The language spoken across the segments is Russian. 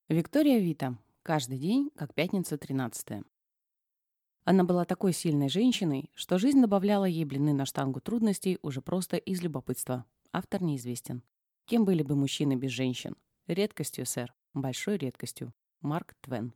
Виктория Вита. Каждый день, как пятница 13. Она была такой сильной женщиной, что жизнь добавляла ей блины на штангу трудностей уже просто из любопытства. Автор неизвестен. Кем были бы мужчины без женщин? Редкостью, сэр. Большой редкостью. Марк Твен.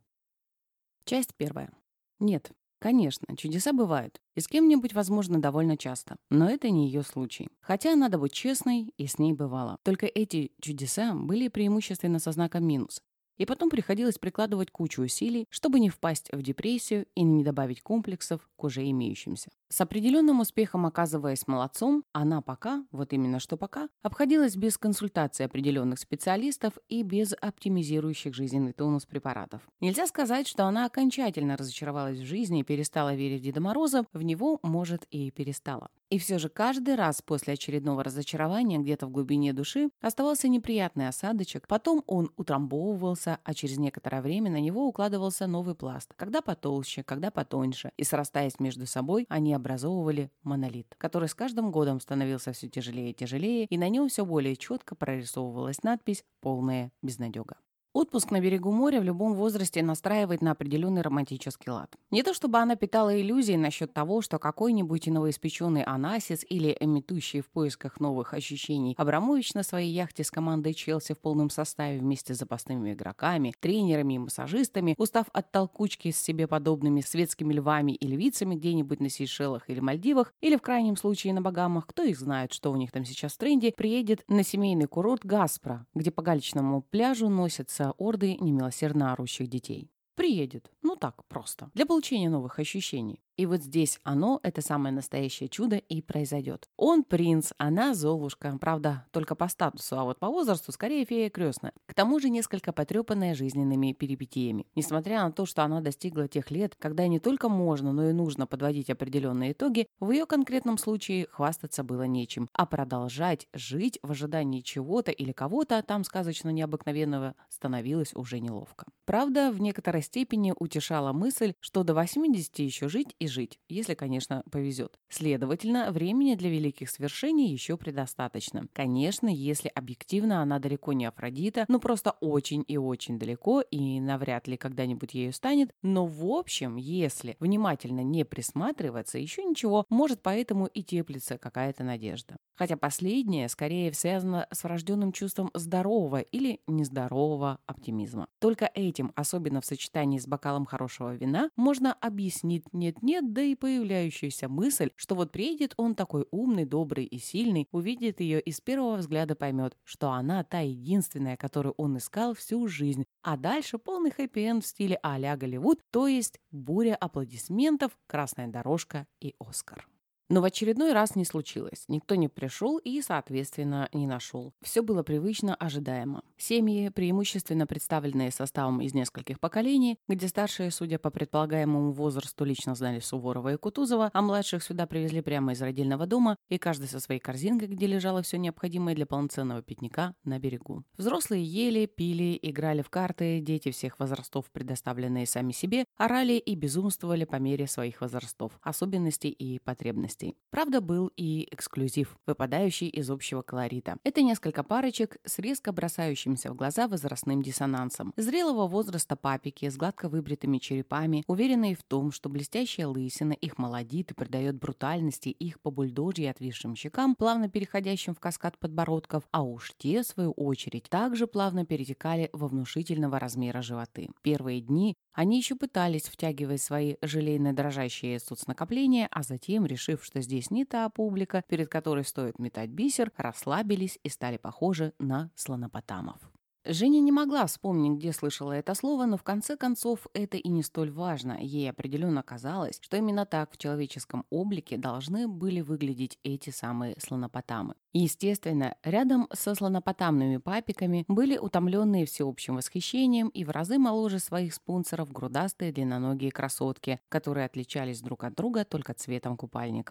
Часть первая. Нет, конечно, чудеса бывают. И с кем-нибудь, возможно, довольно часто. Но это не ее случай. Хотя, надо быть честной, и с ней бывало. Только эти чудеса были преимущественно со знаком минус. И потом приходилось прикладывать кучу усилий, чтобы не впасть в депрессию и не добавить комплексов к уже имеющимся. С определенным успехом оказываясь молодцом, она пока, вот именно что пока, обходилась без консультации определенных специалистов и без оптимизирующих жизненный тонус препаратов. Нельзя сказать, что она окончательно разочаровалась в жизни и перестала верить в Деда Мороза, в него, может, и перестала. И все же каждый раз после очередного разочарования где-то в глубине души оставался неприятный осадочек, потом он утрамбовывался, а через некоторое время на него укладывался новый пласт, когда потолще, когда потоньше, и срастаясь между собой, они образовывали монолит, который с каждым годом становился все тяжелее и тяжелее, и на нем все более четко прорисовывалась надпись «Полная безнадега». Отпуск на берегу моря в любом возрасте настраивает на определенный романтический лад. Не то чтобы она питала иллюзии насчет того, что какой-нибудь новоиспеченный Анасис или метущий в поисках новых ощущений Абрамович на своей яхте с командой Челси в полном составе вместе с запасными игроками, тренерами и массажистами, устав от толкучки с себе подобными светскими львами и львицами где-нибудь на Сейшелах или Мальдивах, или в крайнем случае на Багамах, кто их знает, что у них там сейчас в тренде, приедет на семейный курорт Гаспро, где по галечному пляжу носятся орды немилосердно орущих детей. Приедет. Ну так, просто. Для получения новых ощущений. И вот здесь оно, это самое настоящее чудо, и произойдет. Он принц, она Золушка. Правда, только по статусу, а вот по возрасту скорее фея крестная. К тому же несколько потрепанная жизненными перипетиями. Несмотря на то, что она достигла тех лет, когда не только можно, но и нужно подводить определенные итоги, в ее конкретном случае хвастаться было нечем. А продолжать жить в ожидании чего-то или кого-то там сказочно необыкновенного становилось уже неловко. Правда, в некоторой степени утешала мысль, что до 80 еще жить и жить, если, конечно, повезет. Следовательно, времени для великих свершений еще предостаточно. Конечно, если объективно она далеко не Афродита, ну просто очень и очень далеко, и навряд ли когда-нибудь ею станет, но в общем, если внимательно не присматриваться, еще ничего, может поэтому и теплится какая-то надежда. Хотя последнее скорее связано с врожденным чувством здорового или нездорового оптимизма. Только этим, особенно в сочетании с бокалом хорошего вина, можно объяснить нет-нет, да и появляющуюся мысль, что вот приедет он такой умный, добрый и сильный, увидит ее и с первого взгляда поймет, что она та единственная, которую он искал всю жизнь, а дальше полный хэппи-энд в стиле а-ля Голливуд, то есть буря аплодисментов, красная дорожка и Оскар. Но в очередной раз не случилось. Никто не пришел и, соответственно, не нашел. Все было привычно, ожидаемо. Семьи, преимущественно представленные составом из нескольких поколений, где старшие, судя по предполагаемому возрасту, лично знали Суворова и Кутузова, а младших сюда привезли прямо из родильного дома, и каждый со своей корзинкой, где лежало все необходимое для полноценного пикника на берегу. Взрослые ели, пили, играли в карты, дети всех возрастов, предоставленные сами себе, орали и безумствовали по мере своих возрастов, особенностей и потребностей. Правда, был и эксклюзив, выпадающий из общего колорита. Это несколько парочек с резко бросающимся в глаза возрастным диссонансом. Зрелого возраста папики с гладко выбритыми черепами, уверенные в том, что блестящая лысина их молодит и придает брутальности их по бульдожьи отвисшим щекам, плавно переходящим в каскад подбородков, а уж те, в свою очередь, также плавно перетекали во внушительного размера животы. Первые дни они еще пытались втягивать свои желейно-дрожащие соцнакопления, а затем, решив, что здесь не та публика, перед которой стоит метать бисер, расслабились и стали похожи на слонопотамов. Женя не могла вспомнить, где слышала это слово, но в конце концов это и не столь важно. Ей определенно казалось, что именно так в человеческом облике должны были выглядеть эти самые слонопотамы. Естественно, рядом со слонопотамными папиками были утомленные всеобщим восхищением и в разы моложе своих спонсоров грудастые длинноногие красотки, которые отличались друг от друга только цветом купальников.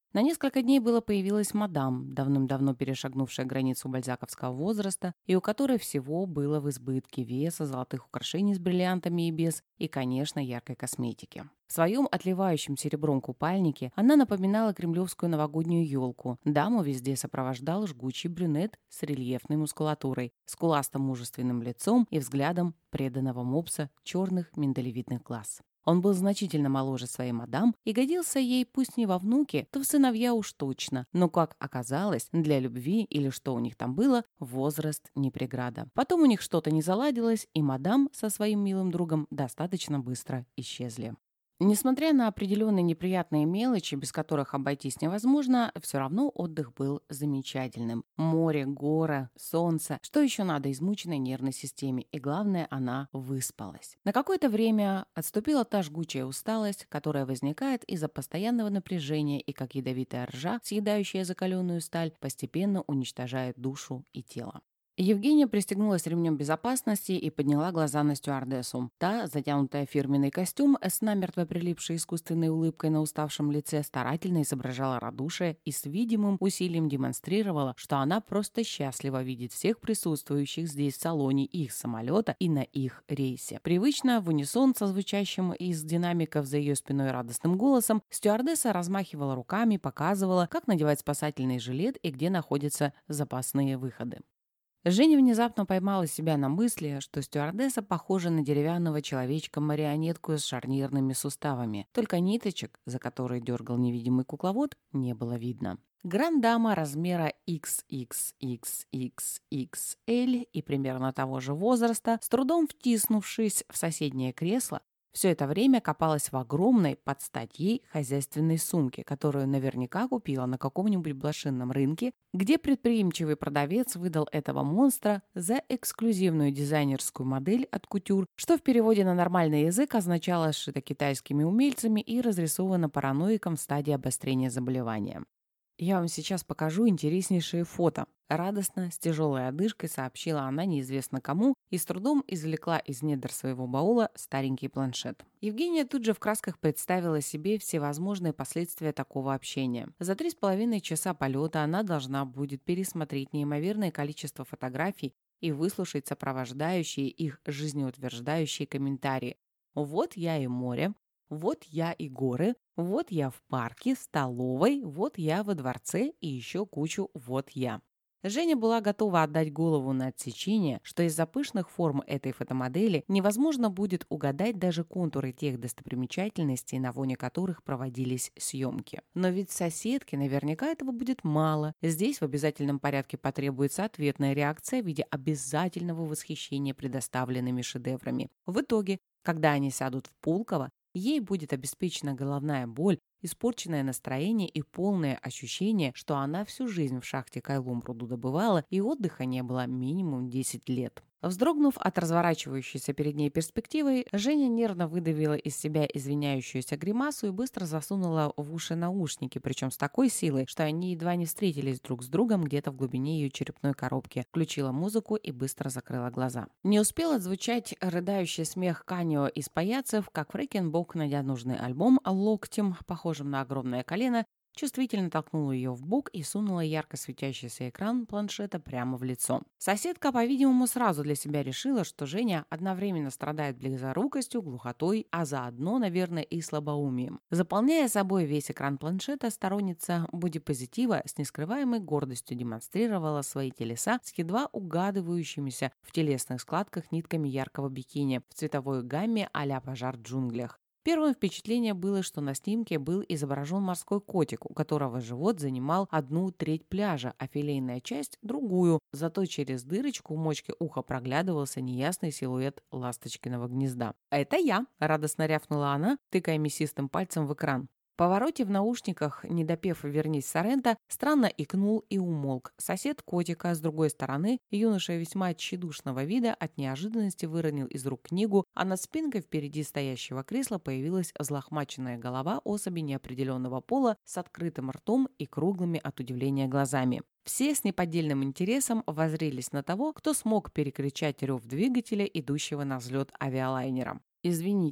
На несколько дней появилась мадам, давным-давно перешагнувшая границу бальзаковского возраста, и у которой всего было в избытке: веса, золотых украшений с бриллиантами и без, и, конечно, яркой косметики. В своем отливающем серебром купальнике она напоминала кремлевскую новогоднюю елку. Даму везде сопровождал жгучий брюнет с рельефной мускулатурой, скуластым мужественным лицом и взглядом преданного мопса черных миндалевидных глаз. Он был значительно моложе своей мадам и годился ей, пусть не во внуки, то в сыновья уж точно. Но, как оказалось, для любви или что у них там было, возраст не преграда. Потом у них что-то не заладилось, и мадам со своим милым другом достаточно быстро исчезли. Несмотря на определенные неприятные мелочи, без которых обойтись невозможно, все равно отдых был замечательным. Море, горы, солнце. Что еще надо измученной нервной системе? И главное, она выспалась. На какое-то время отступила та жгучая усталость, которая возникает из-за постоянного напряжения и, как ядовитая ржа, съедающая закаленную сталь, постепенно уничтожает душу и тело. Евгения пристегнулась ремнем безопасности и подняла глаза на стюардессу. Та, затянутая в фирменный костюм, с намертво прилипшей искусственной улыбкой на уставшем лице, старательно изображала радушие и с видимым усилием демонстрировала, что она просто счастлива видеть всех присутствующих здесь в салоне их самолета и на их рейсе. Привычно, в унисон со звучащим из динамиков за ее спиной радостным голосом, стюардесса размахивала руками, показывала, как надевать спасательный жилет и где находятся запасные выходы. Женя внезапно поймала себя на мысли, что стюардесса похожа на деревянного человечка-марионетку с шарнирными суставами. Только ниточек, за которые дергал невидимый кукловод, не было видно. Гранд-дама размера XXXXXL и примерно того же возраста, с трудом втиснувшись в соседнее кресло, все это время копалась в огромной, под стать ей, хозяйственной сумке, которую наверняка купила на каком-нибудь блошинном рынке, где предприимчивый продавец выдал этого монстра за эксклюзивную дизайнерскую модель от кутюр, что в переводе на нормальный язык означало «сшито китайскими умельцами» и разрисовано параноиком в стадии обострения заболевания. «Я вам сейчас покажу интереснейшие фото», — радостно, с тяжелой одышкой сообщила она неизвестно кому и с трудом извлекла из недр своего баула старенький планшет. Евгения тут же в красках представила себе всевозможные последствия такого общения. За 3,5 часа полета она должна будет пересмотреть неимоверное количество фотографий и выслушать сопровождающие их жизнеутверждающие комментарии. «Вот я и море», «вот я и горы», «вот я в парке, столовой», «вот я во дворце» и еще кучу «вот я». Женя была готова отдать голову на отсечение, что из-за пышных форм этой фотомодели невозможно будет угадать даже контуры тех достопримечательностей, на фоне которых проводились съемки. Но ведь соседке наверняка этого будет мало. Здесь в обязательном порядке потребуется ответная реакция в виде обязательного восхищения предоставленными шедеврами. В итоге, когда они сядут в Пулково, ей будет обеспечена головная боль, испорченное настроение и полное ощущение, что она всю жизнь в шахте Кайлум-руду добывала и отдыха не было минимум 10 лет. Вздрогнув от разворачивающейся перед ней перспективы, Женя нервно выдавила из себя извиняющуюся гримасу и быстро засунула в уши наушники, причем с такой силой, что они едва не встретились друг с другом где-то в глубине ее черепной коробки, включила музыку и быстро закрыла глаза. Не успел отзвучать рыдающий смех Каньо из паяцев, как Фрейкенбок, найдя нужный альбом локтем, похожим на огромное колено, чувствительно толкнула ее в бок и сунула ярко светящийся экран планшета прямо в лицо. Соседка, по-видимому, сразу для себя решила, что Женя одновременно страдает близорукостью, глухотой, а заодно, наверное, и слабоумием. Заполняя собой весь экран планшета, сторонница бодипозитива с нескрываемой гордостью демонстрировала свои телеса с едва угадывающимися в телесных складках нитками яркого бикини в цветовой гамме а-ля пожар в джунглях. Первым впечатлением было, что на снимке был изображен морской котик, у которого живот занимал 1/3 пляжа, а филейная часть – другую, зато через дырочку в мочке уха проглядывался неясный силуэт ласточкиного гнезда. «Это я!» – радостно рявкнула она, тыкая мясистым пальцем в экран. В повороте в наушниках, не допев «Вернись, Соренто», странно икнул и умолк. Сосед котика, с другой стороны, юноша весьма тщедушного вида, от неожиданности выронил из рук книгу, а над спинкой впереди стоящего кресла появилась взлохмаченная голова особи неопределенного пола с открытым ртом и круглыми от удивления глазами. Все с неподдельным интересом воззрелись на того, кто смог перекричать рев двигателя, идущего на взлет авиалайнера. «Извините»,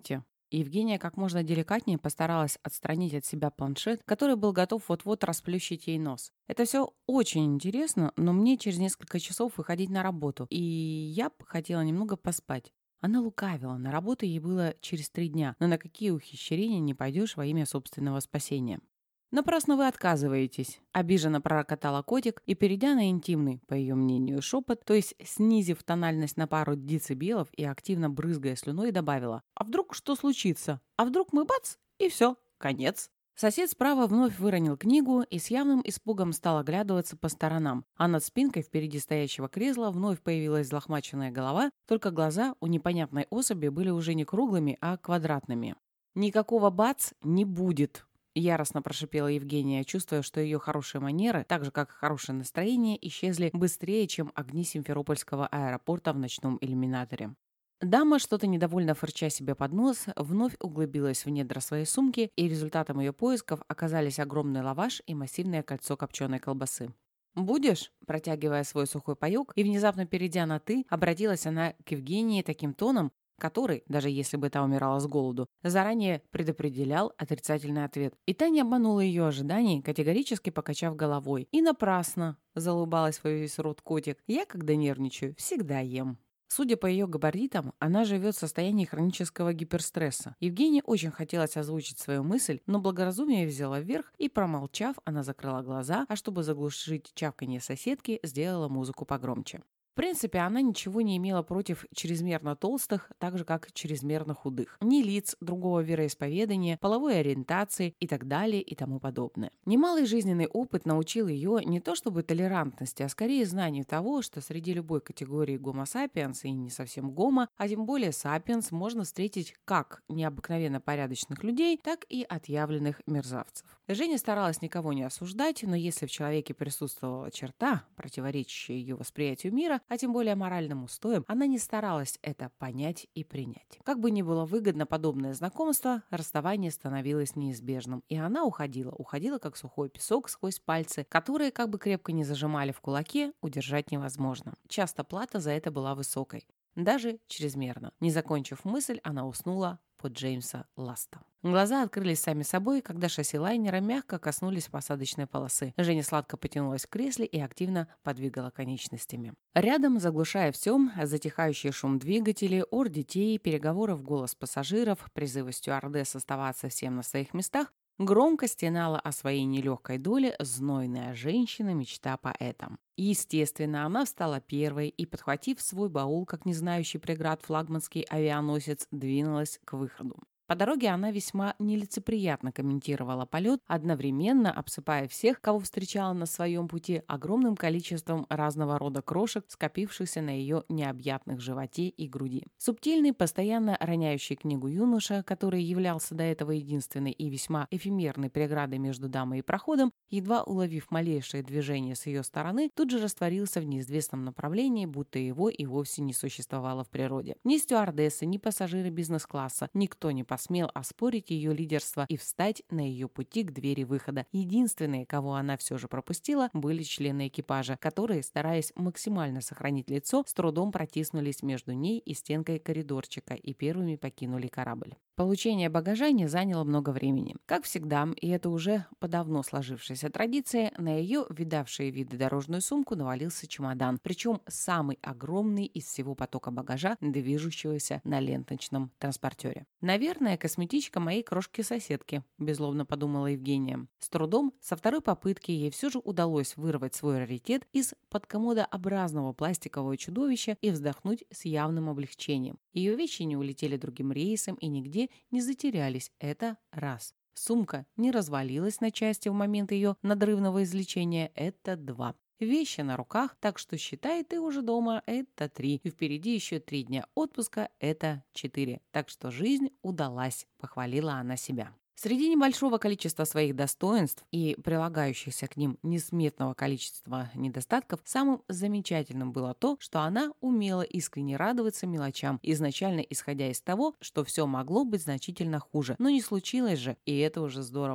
Евгения как можно деликатнее постаралась отстранить от себя планшет, который был готов вот-вот расплющить ей нос. «Это все очень интересно, но мне через несколько часов выходить на работу, и я бы хотела немного поспать». Она лукавила, на работу ей было через 3 дня, но на какие ухищрения не пойдешь во имя собственного спасения. «Напрасно вы отказываетесь», — обиженно пророкотала котик и, перейдя на интимный, по ее мнению, шепот, то есть снизив тональность на пару децибелов и активно брызгая слюной, добавила: «А вдруг что случится? А вдруг мы бац, и все, конец». Сосед справа вновь выронил книгу и с явным испугом стал оглядываться по сторонам, а над спинкой впереди стоящего кресла вновь появилась взлохмаченная голова, только глаза у непонятной особи были уже не круглыми, а квадратными. «Никакого бац не будет», — яростно прошипела Евгения, чувствуя, что ее хорошие манеры, так же как и хорошее настроение, исчезли быстрее, чем огни Симферопольского аэропорта в ночном иллюминаторе. Дама, что-то недовольно фырча себе под нос, вновь углубилась в недра своей сумки, и результатом ее поисков оказались огромный лаваш и массивное кольцо копченой колбасы. «Будешь?» – протягивая свой сухой паёк и внезапно перейдя на «ты», обратилась она к Евгении таким тоном, который, даже если бы та умирала с голоду, заранее предопределял отрицательный ответ. И та не обманула ее ожиданий, категорически покачав головой. «И напрасно!» – залыбалась во весь рот котик. «Я, когда нервничаю, всегда ем». Судя по ее габаритам, она живет в состоянии хронического гиперстресса. Евгении очень хотелось озвучить свою мысль, но благоразумие взяло вверх, и, промолчав, она закрыла глаза, а чтобы заглушить чавканье соседки, сделала музыку погромче. В принципе, она ничего не имела против чрезмерно толстых, так же как чрезмерно худых. Ни лиц, другого вероисповедания, половой ориентации и так далее и тому подобное. Немалый жизненный опыт научил ее не то чтобы толерантности, а скорее знанию того, что среди любой категории Homo sapiens и не совсем гомо, а тем более sapiens, можно встретить как необыкновенно порядочных людей, так и отъявленных мерзавцев. Женя старалась никого не осуждать, но если в человеке присутствовала черта, противоречащая ее восприятию мира, а тем более моральным устоям, она не старалась это понять и принять. Как бы ни было выгодно подобное знакомство, расставание становилось неизбежным, и она уходила как сухой песок сквозь пальцы, которые, как бы крепко не зажимали в кулаке, удержать невозможно. Часто плата за это была высокой, даже чрезмерно. Не закончив мысль, она уснула под Джеймса Ласта. Глаза открылись сами собой, когда шасси лайнера мягко коснулись посадочной полосы. Женя сладко потянулась в кресле и активно подвигала конечностями. Рядом, заглушая все, затихающий шум двигателей, ор детей, переговоры в голос пассажиров, призывы стюардесс оставаться всем на своих местах, громко стенала о своей нелегкой доле знойная женщина, мечта поэта. Естественно, она встала первой и, подхватив свой баул, как не знающий преград флагманский авианосец, двинулась к выходу. По дороге она весьма нелицеприятно комментировала полет, одновременно обсыпая всех, кого встречала на своем пути, огромным количеством разного рода крошек, скопившихся на ее необъятных животе и груди. Субтильный, постоянно роняющий книгу юноша, который являлся до этого единственной и весьма эфемерной преградой между дамой и проходом, едва уловив малейшее движение с ее стороны, тут же растворился в неизвестном направлении, будто его и вовсе не существовало в природе. Ни стюардессы, ни пассажиры бизнес-класса, никто не посмел оспорить ее лидерство и встать на ее пути к двери выхода. Единственные, кого она все же пропустила, были члены экипажа, которые, стараясь максимально сохранить лицо, с трудом протиснулись между ней и стенкой коридорчика и первыми покинули корабль. Получение багажа не заняло много времени. Как всегда, и это уже по давно сложившейся традиции, на ее видавшие виды дорожную сумку навалился чемодан, причем самый огромный из всего потока багажа, движущегося на ленточном транспортере. «Наверное, косметичка моей крошки-соседки», – беззлобно подумала Евгения. С трудом, со второй попытки ей все же удалось вырвать свой раритет из подкомодообразного пластикового чудовища и вздохнуть с явным облегчением. Ее вещи не улетели другим рейсом и нигде не затерялись. Это раз. Сумка не развалилась на части в момент ее надрывного извлечения. Это 2. Вещи на руках, так что считай, ты уже дома. Это 3. И впереди еще 3 дня отпуска. Это 4. Так что жизнь удалась, похвалила она себя. Среди небольшого количества своих достоинств и прилагающихся к ним несметного количества недостатков, самым замечательным было то, что она умела искренне радоваться мелочам, изначально исходя из того, что все могло быть значительно хуже. Но не случилось же, и это уже здорово.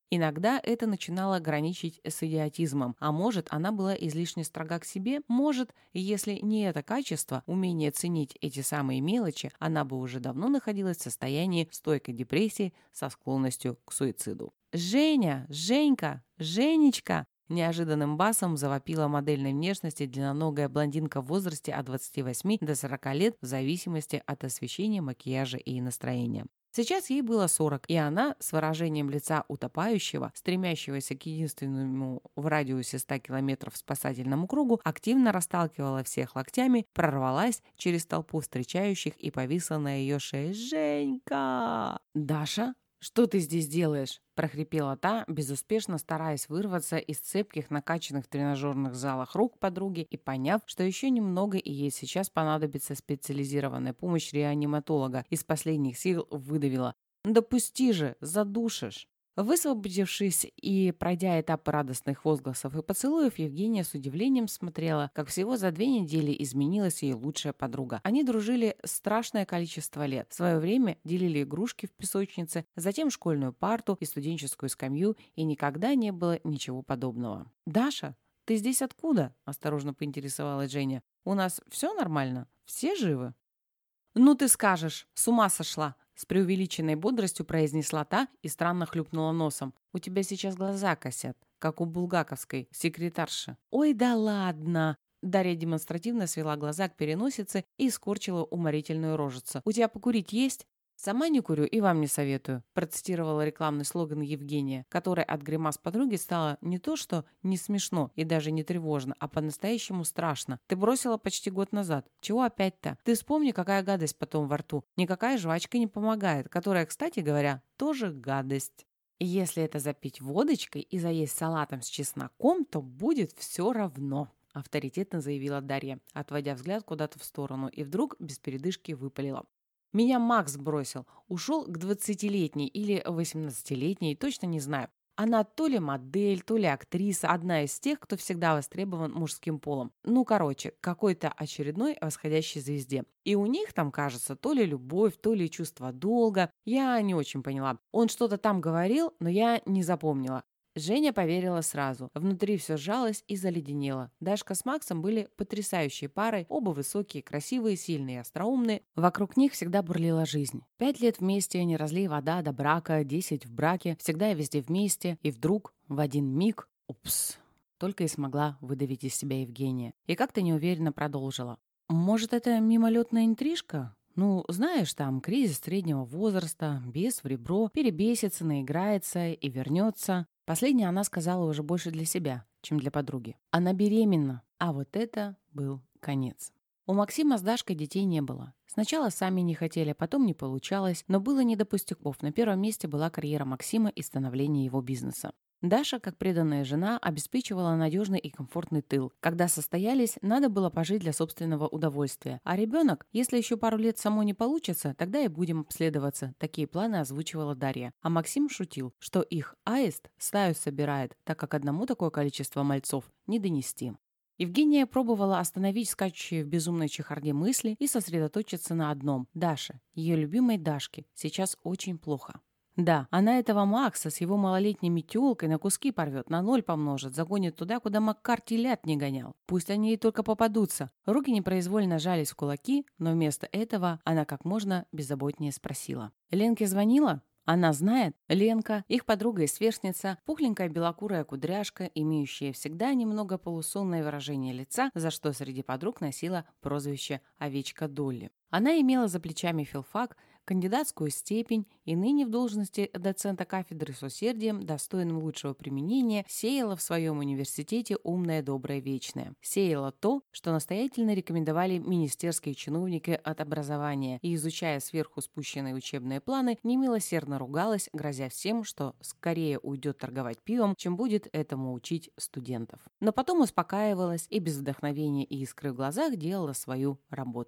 Иногда это начинало граничить с идиотизмом, а может, она была излишне строга к себе, может, если не это качество, умение ценить эти самые мелочи, она бы уже давно находилась в состоянии стойкой депрессии со склонностью к суициду. «Женя! Женька! Женечка!» Неожиданным басом завопила модельной внешности длинноногая блондинка в возрасте от 28 до 40 лет в зависимости от освещения, макияжа и настроения. Сейчас ей было 40, и она, с выражением лица утопающего, стремящегося к единственному в радиусе 100 километров спасательному кругу, активно расталкивала всех локтями, прорвалась через толпу встречающих и повисла на ее шее. «Женька!» «Даша? Что ты здесь делаешь?» – прохрипела та, безуспешно стараясь вырваться из цепких, накачанных в тренажерных залах рук подруги и поняв, что еще немного и ей сейчас понадобится специализированная помощь реаниматолога, из последних сил выдавила. «Допусти же, задушишь!» Высвободившись и пройдя этапы радостных возгласов и поцелуев, Евгения с удивлением смотрела, как всего за 2 недели изменилась ее лучшая подруга. Они дружили страшное количество лет. В свое время делили игрушки в песочнице, затем школьную парту и студенческую скамью, и никогда не было ничего подобного. «Даша, ты здесь откуда?» – осторожно поинтересовалась Женя. «У нас все нормально? Все живы?» «Ну ты скажешь, с ума сошла!» С преувеличенной бодростью произнесла та и странно хлюпнула носом. «У тебя сейчас глаза косят, как у булгаковской секретарши». «Ой, да ладно!» Дарья демонстративно свела глаза к переносице и скорчила уморительную рожицу. «У тебя покурить есть?» «Сама не курю и вам не советую», процитировала рекламный слоган Евгения, который от гримас подруги стало не то что не смешно и даже не тревожно, а по-настоящему страшно. «Ты бросила почти год назад. Чего опять-то? Ты вспомни, какая гадость потом во рту. Никакая жвачка не помогает, которая, кстати говоря, тоже гадость. И если это запить водочкой и заесть салатом с чесноком, то будет все равно», авторитетно заявила Дарья, отводя взгляд куда-то в сторону, и вдруг без передышки выпалила. «Меня Макс бросил. Ушел к 20-летней или 18-летней, точно не знаю. Она то ли модель, то ли актриса, одна из тех, кто всегда востребован мужским полом. Ну, короче, какой-то очередной восходящей звезде. И у них там, кажется, то ли любовь, то ли чувство долга. Я не очень поняла. Он что-то там говорил, но я не запомнила». Женя поверила сразу. Внутри все сжалось и заледенело. Дашка с Максом были потрясающей парой, оба высокие, красивые, сильные, остроумные. Вокруг них всегда бурлила жизнь. 5 лет вместе, не разлей вода до брака, 10 в браке, всегда и везде вместе. И вдруг, в один миг, упс, только и смогла выдавить из себя Евгения. И как-то неуверенно продолжила. «Может, это мимолетная интрижка? Ну, знаешь, там кризис среднего возраста, бес в ребро, перебесится, наиграется и вернется». Последнее она сказала уже больше для себя, чем для подруги. Она беременна, а вот это был конец. У Максима с Дашкой детей не было. Сначала сами не хотели, потом не получалось, но было не до пустяков. На первом месте была карьера Максима и становление его бизнеса. Даша, как преданная жена, обеспечивала надежный и комфортный тыл. Когда состоялись, надо было пожить для собственного удовольствия. А ребенок, если еще пару лет само не получится, тогда и будем обследоваться. Такие планы озвучивала Дарья. А Максим шутил, что их аист стаю собирает, так как одному такое количество мальцов не донести. Евгения пробовала остановить скачущие в безумной чехарде мысли и сосредоточиться на одном. Даше, ее любимой Дашке, сейчас очень плохо. Да, она этого Макса с его малолетней метелкой на куски порвет, на 0 помножит, загонит туда, куда Маккар телят не гонял. Пусть они ей только попадутся. Руки непроизвольно жались в кулаки, но вместо этого она как можно беззаботнее спросила. «Ленке звонила?» Она знает. Ленка, их подруга и сверстница, пухленькая белокурая кудряшка, имеющая всегда немного полусонное выражение лица, за что среди подруг носила прозвище «Овечка Долли». Она имела за плечами филфак, кандидатскую степень и ныне в должности доцента кафедры с усердием, достойным лучшего применения, сеяла в своем университете умное, доброе, вечное. Сеяла то, что настоятельно рекомендовали министерские чиновники от образования, и, изучая сверху спущенные учебные планы, немилосердно ругалась, грозя всем, что скорее уйдет торговать пивом, чем будет этому учить студентов. Но потом успокаивалась и без вдохновения и искры в глазах делала свою работу.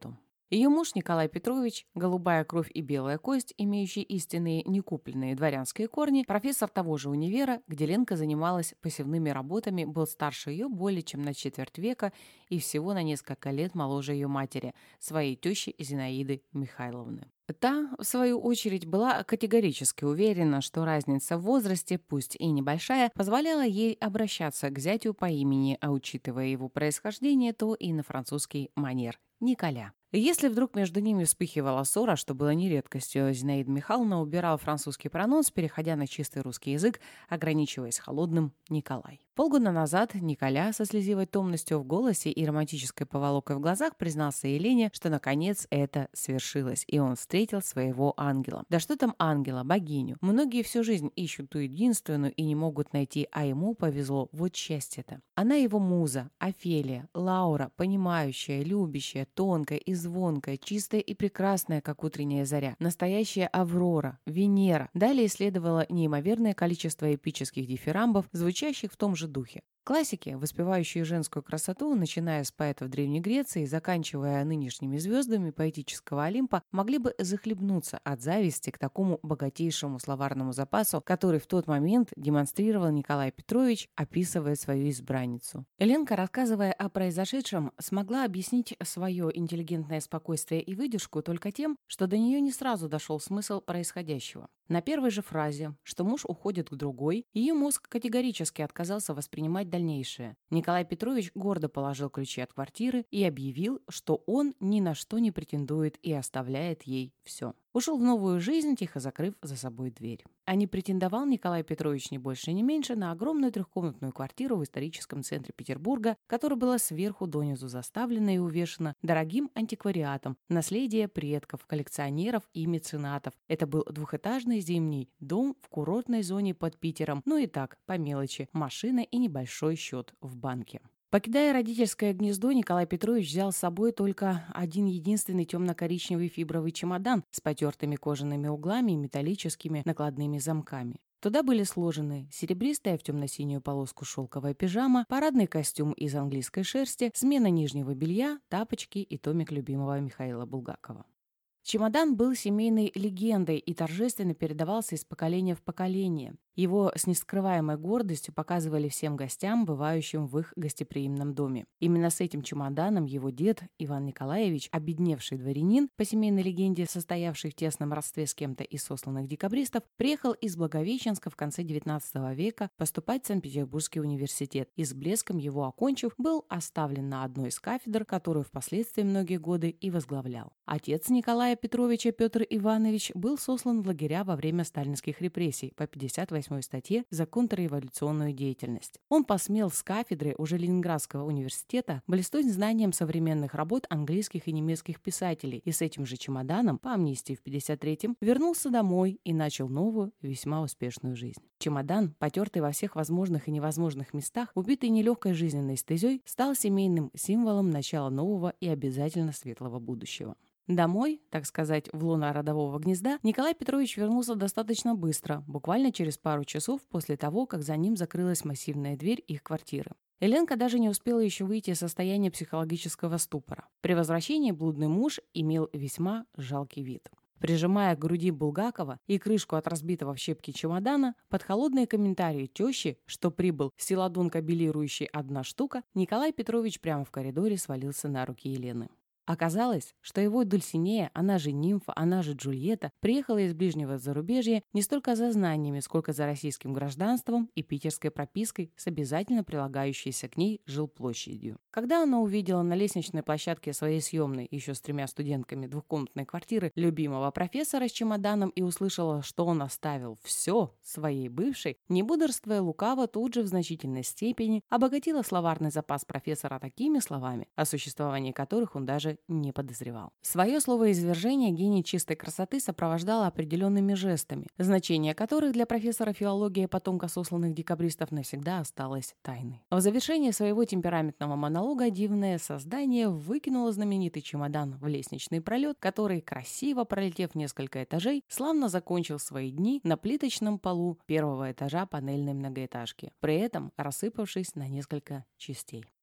Ее муж Николай Петрович, голубая кровь и белая кость, имеющий истинные некупленные дворянские корни, профессор того же универа, где Ленка занималась посевными работами, был старше ее более чем на четверть века и всего на несколько лет моложе ее матери, своей тещи Зинаиды Михайловны. Та, в свою очередь, была категорически уверена, что разница в возрасте, пусть и небольшая, позволяла ей обращаться к зятю по имени, а учитывая его происхождение, то и на французский манер – Николя. Если вдруг между ними вспыхивала ссора, что было не редкостью, Зинаида Михайловна убирала французский прононс, переходя на чистый русский язык, ограничиваясь холодным «Николай». Полгода назад Николя со слезливой томностью в голосе и романтической поволокой в глазах признался Елене, что наконец это свершилось, и он встретил своего ангела. Да что там ангела, богиню. Многие всю жизнь ищут ту единственную и не могут найти, а ему повезло, вот счастье-то. Она его муза, Офелия, Лаура, понимающая, любящая, тонкая и звонкая, чистая и прекрасная, как утренняя заря, настоящая Аврора, Венера. Далее следовало неимоверное количество эпических дифирамбов, звучащих в том же духе. Классики, воспевающие женскую красоту, начиная с поэтов Древней Греции и заканчивая нынешними звездами поэтического Олимпа, могли бы захлебнуться от зависти к такому богатейшему словарному запасу, который в тот момент демонстрировал Николай Петрович, описывая свою избранницу. Ленка, рассказывая о произошедшем, смогла объяснить свое интеллигентное спокойствие и выдержку только тем, что до нее не сразу дошел смысл происходящего. На первой же фразе, что муж уходит к другой, ее мозг категорически отказался воспринимать дальнейшее. Николай Петрович гордо положил ключи от квартиры и объявил, что он ни на что не претендует и оставляет ей все. Ушел в новую жизнь, тихо закрыв за собой дверь. А не претендовал Николай Петрович ни больше ни меньше на огромную трехкомнатную квартиру в историческом центре Петербурга, которая была сверху донизу заставлена и увешана дорогим антиквариатом, наследие предков, коллекционеров и меценатов. Это был двухэтажный зимний дом в курортной зоне под Питером, ну и так, по мелочи, машина и небольшой счет в банке. Покидая родительское гнездо, Николай Петрович взял с собой только один единственный темно-коричневый фибровый чемодан с потертыми кожаными углами и металлическими накладными замками. Туда были сложены серебристая в темно-синюю полоску шелковая пижама, парадный костюм из английской шерсти, смена нижнего белья, тапочки и томик любимого Михаила Булгакова. Чемодан был семейной легендой и торжественно передавался из поколения в поколение. Его с нескрываемой гордостью показывали всем гостям, бывающим в их гостеприимном доме. Именно с этим чемоданом его дед, Иван Николаевич, обедневший дворянин, по семейной легенде состоявший в тесном родстве с кем-то из сосланных декабристов, приехал из Благовещенска в конце XIX века поступать в Санкт-Петербургский университет и с блеском его окончив, был оставлен на одной из кафедр, которую впоследствии многие годы и возглавлял. Отец Николая Петровича, Петр Иванович, был сослан в лагеря во время сталинских репрессий по 58 статье за контрреволюционную деятельность. Он посмел с кафедры уже Ленинградского университета блеснуть знанием современных работ английских и немецких писателей и с этим же чемоданом, по амнистии в 53-м, вернулся домой и начал новую, весьма успешную жизнь. Чемодан, потертый во всех возможных и невозможных местах, убитый нелегкой жизненной стезей, стал семейным символом начала нового и обязательно светлого будущего. Домой, так сказать, в лоно родового гнезда, Николай Петрович вернулся достаточно быстро, буквально через пару часов после того, как за ним закрылась массивная дверь их квартиры. Еленка даже не успела еще выйти из состояния психологического ступора. При возвращении блудный муж имел весьма жалкий вид. Прижимая к груди Булгакова и крышку от разбитого в щепки чемодана, под холодные комментарии тещи, что прибыл силадон кабелирующий одна штука, Николай Петрович прямо в коридоре свалился на руки Елены. Оказалось, что его Дульсинея, она же нимфа, она же Джульетта, приехала из ближнего зарубежья не столько за знаниями, сколько за российским гражданством и питерской пропиской с обязательно прилагающейся к ней жилплощадью. Когда она увидела на лестничной площадке своей съемной, еще с 3 студентками, двухкомнатной квартиры любимого профессора с чемоданом и услышала, что он оставил все своей бывшей, не бодрствуя лукаво, тут же в значительной степени обогатила словарный запас профессора такими словами, о существовании которых он даже не подозревал. Свое словоизвержение гений чистой красоты сопровождало определенными жестами, значение которых для профессора филологии потомка сосланных декабристов навсегда осталось тайной. В завершение своего темпераментного монолога дивное создание выкинуло знаменитый чемодан в лестничный пролет, который, красиво пролетев несколько этажей, славно закончил свои дни на плиточном полу первого этажа панельной многоэтажки, при этом рассыпавшись на несколько частей.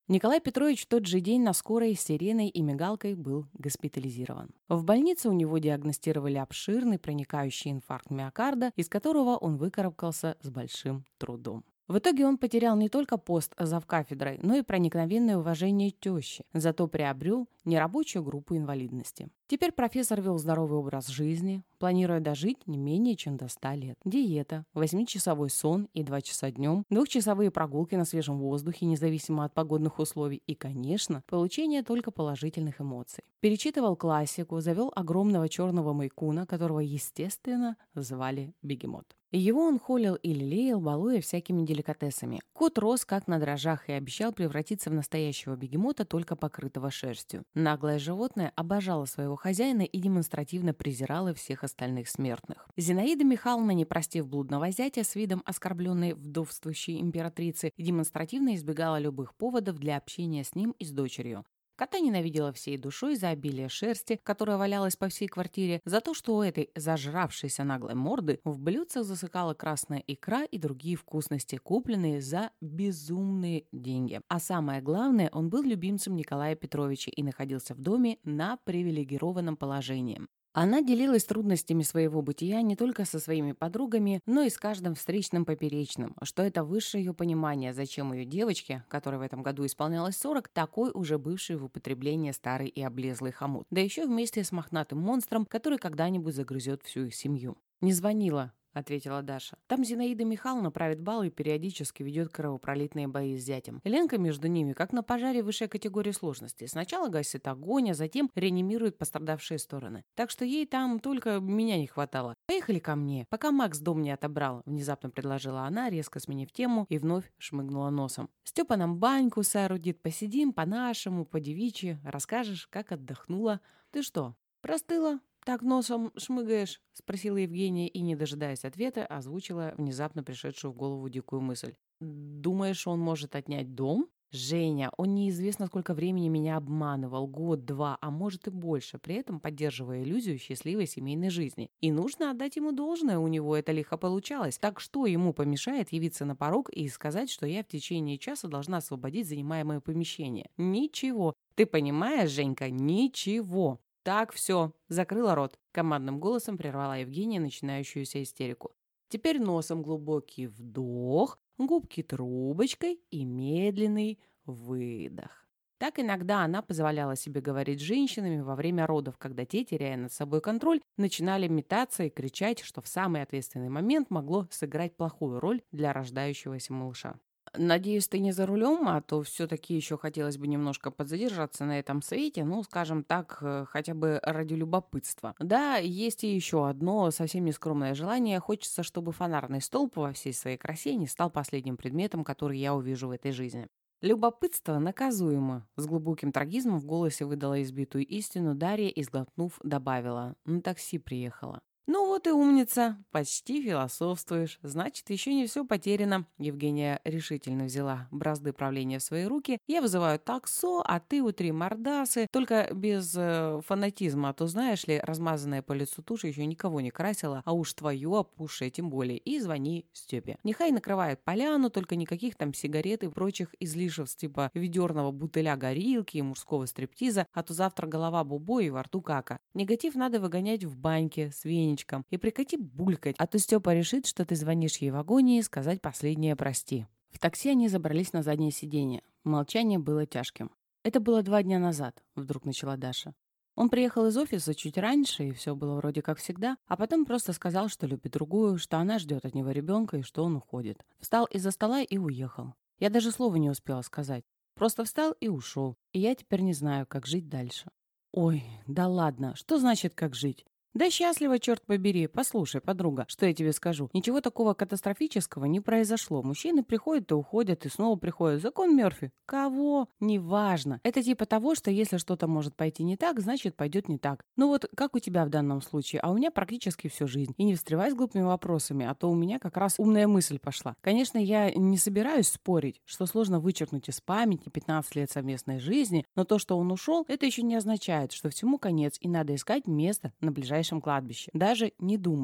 Николай Петрович в тот же день на скорой с сиреной и мигалкой был госпитализирован. В больнице у него диагностировали обширный проникающий инфаркт миокарда, из которого он выкарабкался с большим трудом. В итоге он потерял не только пост завкафедрой, но и проникновенное уважение тещи, зато приобрел нерабочую группу инвалидности. Теперь профессор вел здоровый образ жизни, планируя дожить не менее чем до 100 лет. Диета, 8-часовой сон и 2 часа днем, 2-часовые прогулки на свежем воздухе, независимо от погодных условий и, конечно, получение только положительных эмоций. Перечитывал классику, завел огромного черного майкуна, которого, естественно, звали Бегемот. Его он холил и лелеял, балуя всякими деликатесами. Кот рос как на дрожжах и обещал превратиться в настоящего бегемота, только покрытого шерстью. Наглое животное обожало своего хозяина и демонстративно презирало всех остальных смертных. Зинаида Михайловна, не простив блудного зятя с видом оскорбленной вдовствующей императрицы, демонстративно избегала любых поводов для общения с ним и с дочерью. Кота ненавидела всей душой за обилие шерсти, которая валялась по всей квартире, за то, что у этой зажравшейся наглой морды в блюдцах засыхала красная икра и другие вкусности, купленные за безумные деньги. А самое главное, он был любимцем Николая Петровича и находился в доме на привилегированном положении. Она делилась трудностями своего бытия не только со своими подругами, но и с каждым встречным поперечным, что это высшее ее понимание, зачем ее девочке, которой в этом году исполнялось 40, такой уже бывший в употреблении старый и облезлый хомут. Да еще вместе с мохнатым монстром, который когда-нибудь загрызет всю их семью. «Не звонила», — ответила Даша. «Там Зинаида Михайловна правит бал и периодически ведет кровопролитные бои с зятем. Ленка между ними, как на пожаре высшей категории сложности. Сначала гасит огонь, а затем реанимирует пострадавшие стороны. Так что ей там только меня не хватало. Поехали ко мне, пока Макс дом не отобрал», — внезапно предложила она, резко сменив тему и вновь шмыгнула носом. «Степа нам баньку соорудит, посидим по-нашему, по-девичьи. Расскажешь, как отдохнула. Ты что, простыла? Так носом шмыгаешь?» — спросила Евгения и, не дожидаясь ответа, озвучила внезапно пришедшую в голову дикую мысль. «Думаешь, он может отнять дом?» «Женя, он неизвестно сколько времени меня обманывал, год-два, а может и больше, при этом поддерживая иллюзию счастливой семейной жизни. И нужно отдать ему должное, у него это лихо получалось. Так что ему помешает явиться на порог и сказать, что я в течение часа должна освободить занимаемое помещение? Ничего. Ты понимаешь, Женька, ничего». «Так, все», — закрыла рот. Командным голосом прервала Евгения начинающуюся истерику. «Теперь носом глубокий вдох, губки трубочкой и медленный выдох». Так иногда она позволяла себе говорить с женщинами во время родов, когда те, теряя над собой контроль, начинали метаться и кричать, что в самый ответственный момент могло сыграть плохую роль для рождающегося малыша. «Надеюсь, ты не за рулем, а то все-таки еще хотелось бы немножко подзадержаться на этом свете, ну, скажем так, хотя бы ради любопытства. Да, есть и еще одно совсем нескромное желание. Хочется, чтобы фонарный столб во всей своей красе не стал последним предметом, который я увижу в этой жизни». «Любопытство наказуемо», — с глубоким трагизмом в голосе выдала избитую истину Дарья и, сглотнув, добавила. «На такси приехала». «Ну вот и умница, почти философствуешь. Значит, еще не все потеряно». Евгения решительно взяла бразды правления в свои руки. «Я вызываю таксо, а ты утри мордасы, только без фанатизма, а то, знаешь ли, размазанная по лицу тушь еще никого не красила, а уж твою опухшее тем более. И звони Степе. Нехай накрывает поляну, только никаких там сигарет и прочих излишеств типа ведерного бутыля горилки и мужского стриптиза, а то завтра голова бубо и во рту кака. Негатив надо выгонять в баньке с веничком и прекрати булькать, а то Степа решит, что ты звонишь ей в агонии сказать последнее «прости». В такси они забрались на заднее сиденье. Молчание было тяжким. «Это было 2 дня назад», — вдруг начала Даша. «Он приехал из офиса чуть раньше, и все было вроде как всегда, а потом просто сказал, что любит другую, что она ждет от него ребенка и что он уходит. Встал из-за стола и уехал. Я даже слова не успела сказать. Просто встал и ушел, и я теперь не знаю, как жить дальше». «Ой, да ладно, что значит «как жить»? Да счастливо, черт побери. Послушай, подруга, что я тебе скажу. Ничего такого катастрофического не произошло. Мужчины приходят и уходят, и снова приходят. Закон Мёрфи. Кого? Неважно. Это типа того, что если что-то может пойти не так, значит пойдет не так. Ну вот как у тебя в данном случае, а у меня практически всю жизнь. И не встревай с глупыми вопросами, а то у меня как раз умная мысль пошла. Конечно, я не собираюсь спорить, что сложно вычеркнуть из памяти 15 лет совместной жизни, но то, что он ушел, это еще не означает, что всему конец и надо искать место на ближайшем кладбище. Даже не думай.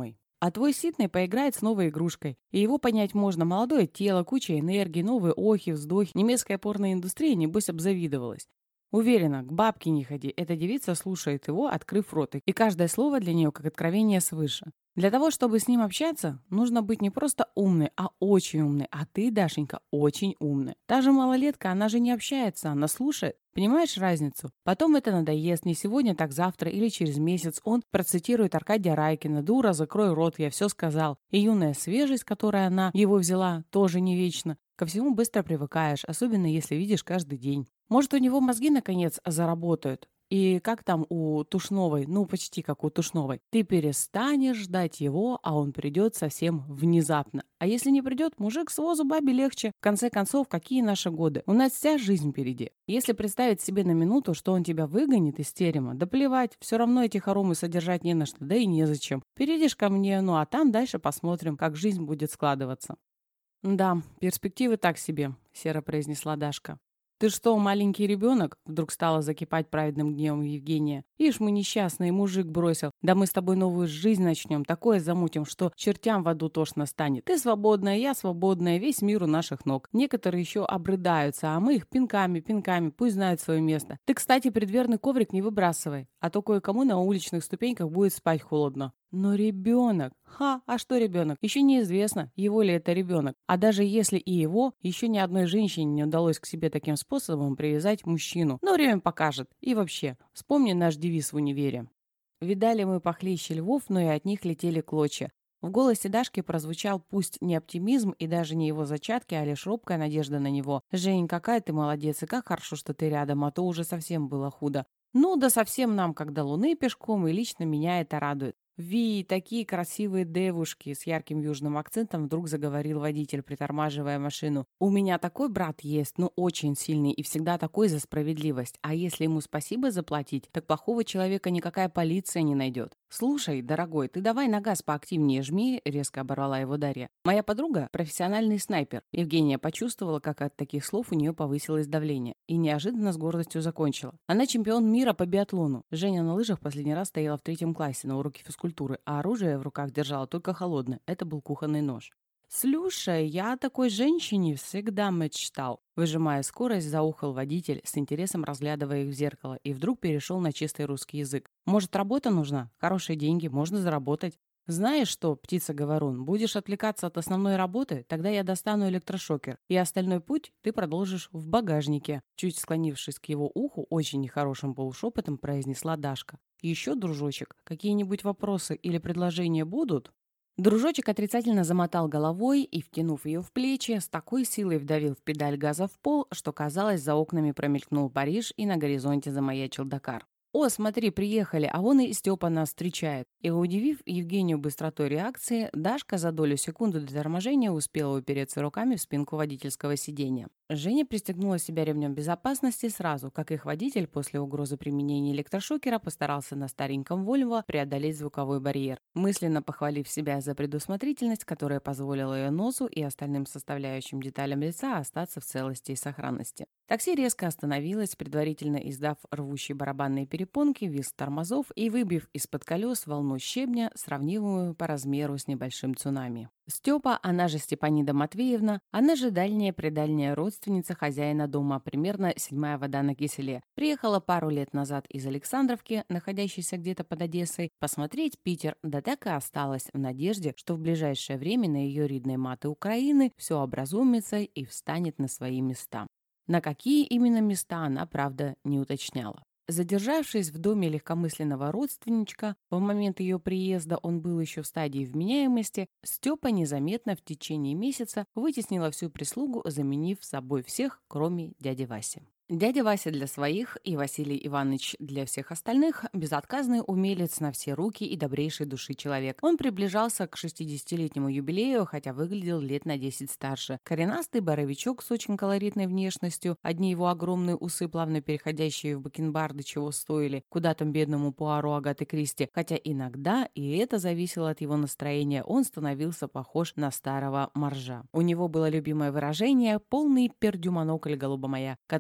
А твой ситный поиграет с новой игрушкой. И его понять можно. Молодое тело, куча энергии, новые охи, вздохи. Немецкая порная индустрия, небось, обзавидовалась. Уверена, к бабке не ходи. Эта девица слушает его, открыв рот. И каждое слово для нее как откровение свыше. Для того, чтобы с ним общаться, нужно быть не просто умной, а очень умной. А ты, Дашенька, очень умная. Та же малолетка, она же не общается, она слушает. Понимаешь разницу? Потом это надоест не сегодня, так завтра или через месяц. Он процитирует Аркадия Райкина: «Дура, закрой рот, я все сказал». И юная свежесть, которой она его взяла, тоже не вечно. Ко всему быстро привыкаешь, особенно если видишь каждый день. Может, у него мозги наконец заработают. И как там у Тушновой, ну почти как у Тушновой, ты перестанешь ждать его, а он придет совсем внезапно. А если не придет, мужик с возу бабе легче. В конце концов, какие наши годы? У нас вся жизнь впереди. Если представить себе на минуту, что он тебя выгонит из терема, да плевать, все равно эти хоромы содержать не на что, да и незачем. Перейдешь ко мне, ну а там дальше посмотрим, как жизнь будет складываться. «Да, перспективы так себе», — серо произнесла Дашка. «Ты что, маленький ребенок?» — вдруг стала закипать праведным гневом Евгения. «Ишь, мы несчастный, мужик бросил. Да мы с тобой новую жизнь начнем, такое замутим, что чертям в аду тошно станет. Ты свободная, я свободная, весь мир у наших ног. Некоторые еще обрыдаются, а мы их пинками, пусть знают свое место. Ты, кстати, предверный коврик не выбрасывай, а то кое-кому на уличных ступеньках будет спать холодно». «Но ребенок! А что ребенок? Еще неизвестно, его ли это ребенок. А даже если и его, еще ни одной женщине не удалось к себе таким способом привязать мужчину. Но время покажет. И вообще, вспомни наш девиз в универе. Видали мы похлеще львов, но и от них летели клочья». В голосе Дашки прозвучал пусть не оптимизм и даже не его зачатки, а лишь робкая надежда на него. «Жень, какая ты молодец, и как хорошо, что ты рядом, а то уже совсем было худо». «Ну да совсем нам, как до луны пешком, и лично меня это радует». «Ви, такие красивые девушки!» — с ярким южным акцентом вдруг заговорил водитель, притормаживая машину. «У меня такой брат есть, но очень сильный и всегда такой за справедливость. А если ему спасибо заплатить, так плохого человека никакая полиция не найдет». «Слушай, дорогой, ты давай на газ поактивнее жми», — резко оборвала его Дарья. «Моя подруга — профессиональный снайпер». Евгения почувствовала, как от таких слов у нее повысилось давление. И неожиданно с гордостью закончила. Она чемпион мира по биатлону. Женя на лыжах последний раз стояла в 3 классе на уроке физкультуры, а оружие в руках держала только холодное. Это был кухонный нож. «Слушай, я о такой женщине всегда мечтал», — выжимая скорость, заухал водитель, с интересом разглядывая их в зеркало, и вдруг перешел на чистый русский язык. «Может, работа нужна? Хорошие деньги, можно заработать». «Знаешь что, птица-говорун, будешь отвлекаться от основной работы, тогда я достану электрошокер, и остальной путь ты продолжишь в багажнике», чуть склонившись к его уху, очень нехорошим полушепотом произнесла Дашка. «Еще, дружочек, какие-нибудь вопросы или предложения будут?» Дружочек отрицательно замотал головой и, втянув ее в плечи, с такой силой вдавил в педаль газа в пол, что, казалось, за окнами промелькнул Париж и на горизонте замаячил Дакар. «О, смотри, приехали, а вон и Степа нас встречает». И, удивив Евгению быстротой реакции, Дашка за долю секунды до торможения успела упереться руками в спинку водительского сиденья. Женя пристегнула себя ремнем безопасности сразу, как их водитель после угрозы применения электрошокера постарался на стареньком Вольво преодолеть звуковой барьер, мысленно похвалив себя за предусмотрительность, которая позволила ее носу и остальным составляющим деталям лица остаться в целости и сохранности. Такси резко остановилось, предварительно издав рвущие барабанные перепонки, визг тормозов и выбив из-под колес волну щебня, сравнимую по размеру с небольшим цунами. Степа, она же Степанида Матвеевна, она же дальняя-предальняя родственница хозяина дома, примерно 7-я вода на киселе, приехала пару лет назад из Александровки, находящейся где-то под Одессой, посмотреть Питер, да так и осталась в надежде, что в ближайшее время на ее ридной маты Украины все образумится и встанет на свои места. На какие именно места она, правда, не уточняла. Задержавшись в доме легкомысленного родственничка, в момент ее приезда он был еще в стадии вменяемости, Степа незаметно в течение месяца вытеснила всю прислугу, заменив собой всех, кроме дяди Васи. Дядя Вася для своих и Василий Иванович для всех остальных – безотказный умелец на все руки и добрейшей души человек. Он приближался к 60-летнему юбилею, хотя выглядел лет на 10 старше. Коренастый боровичок с очень колоритной внешностью, одни его огромные усы, плавно переходящие в бакенбарды, чего стоили, куда там бедному Пуаро Агаты Кристи, хотя иногда, и это зависело от его настроения, он становился похож на старого моржа. У него было любимое выражение «полный пердюмонокль, голуба моя», которое он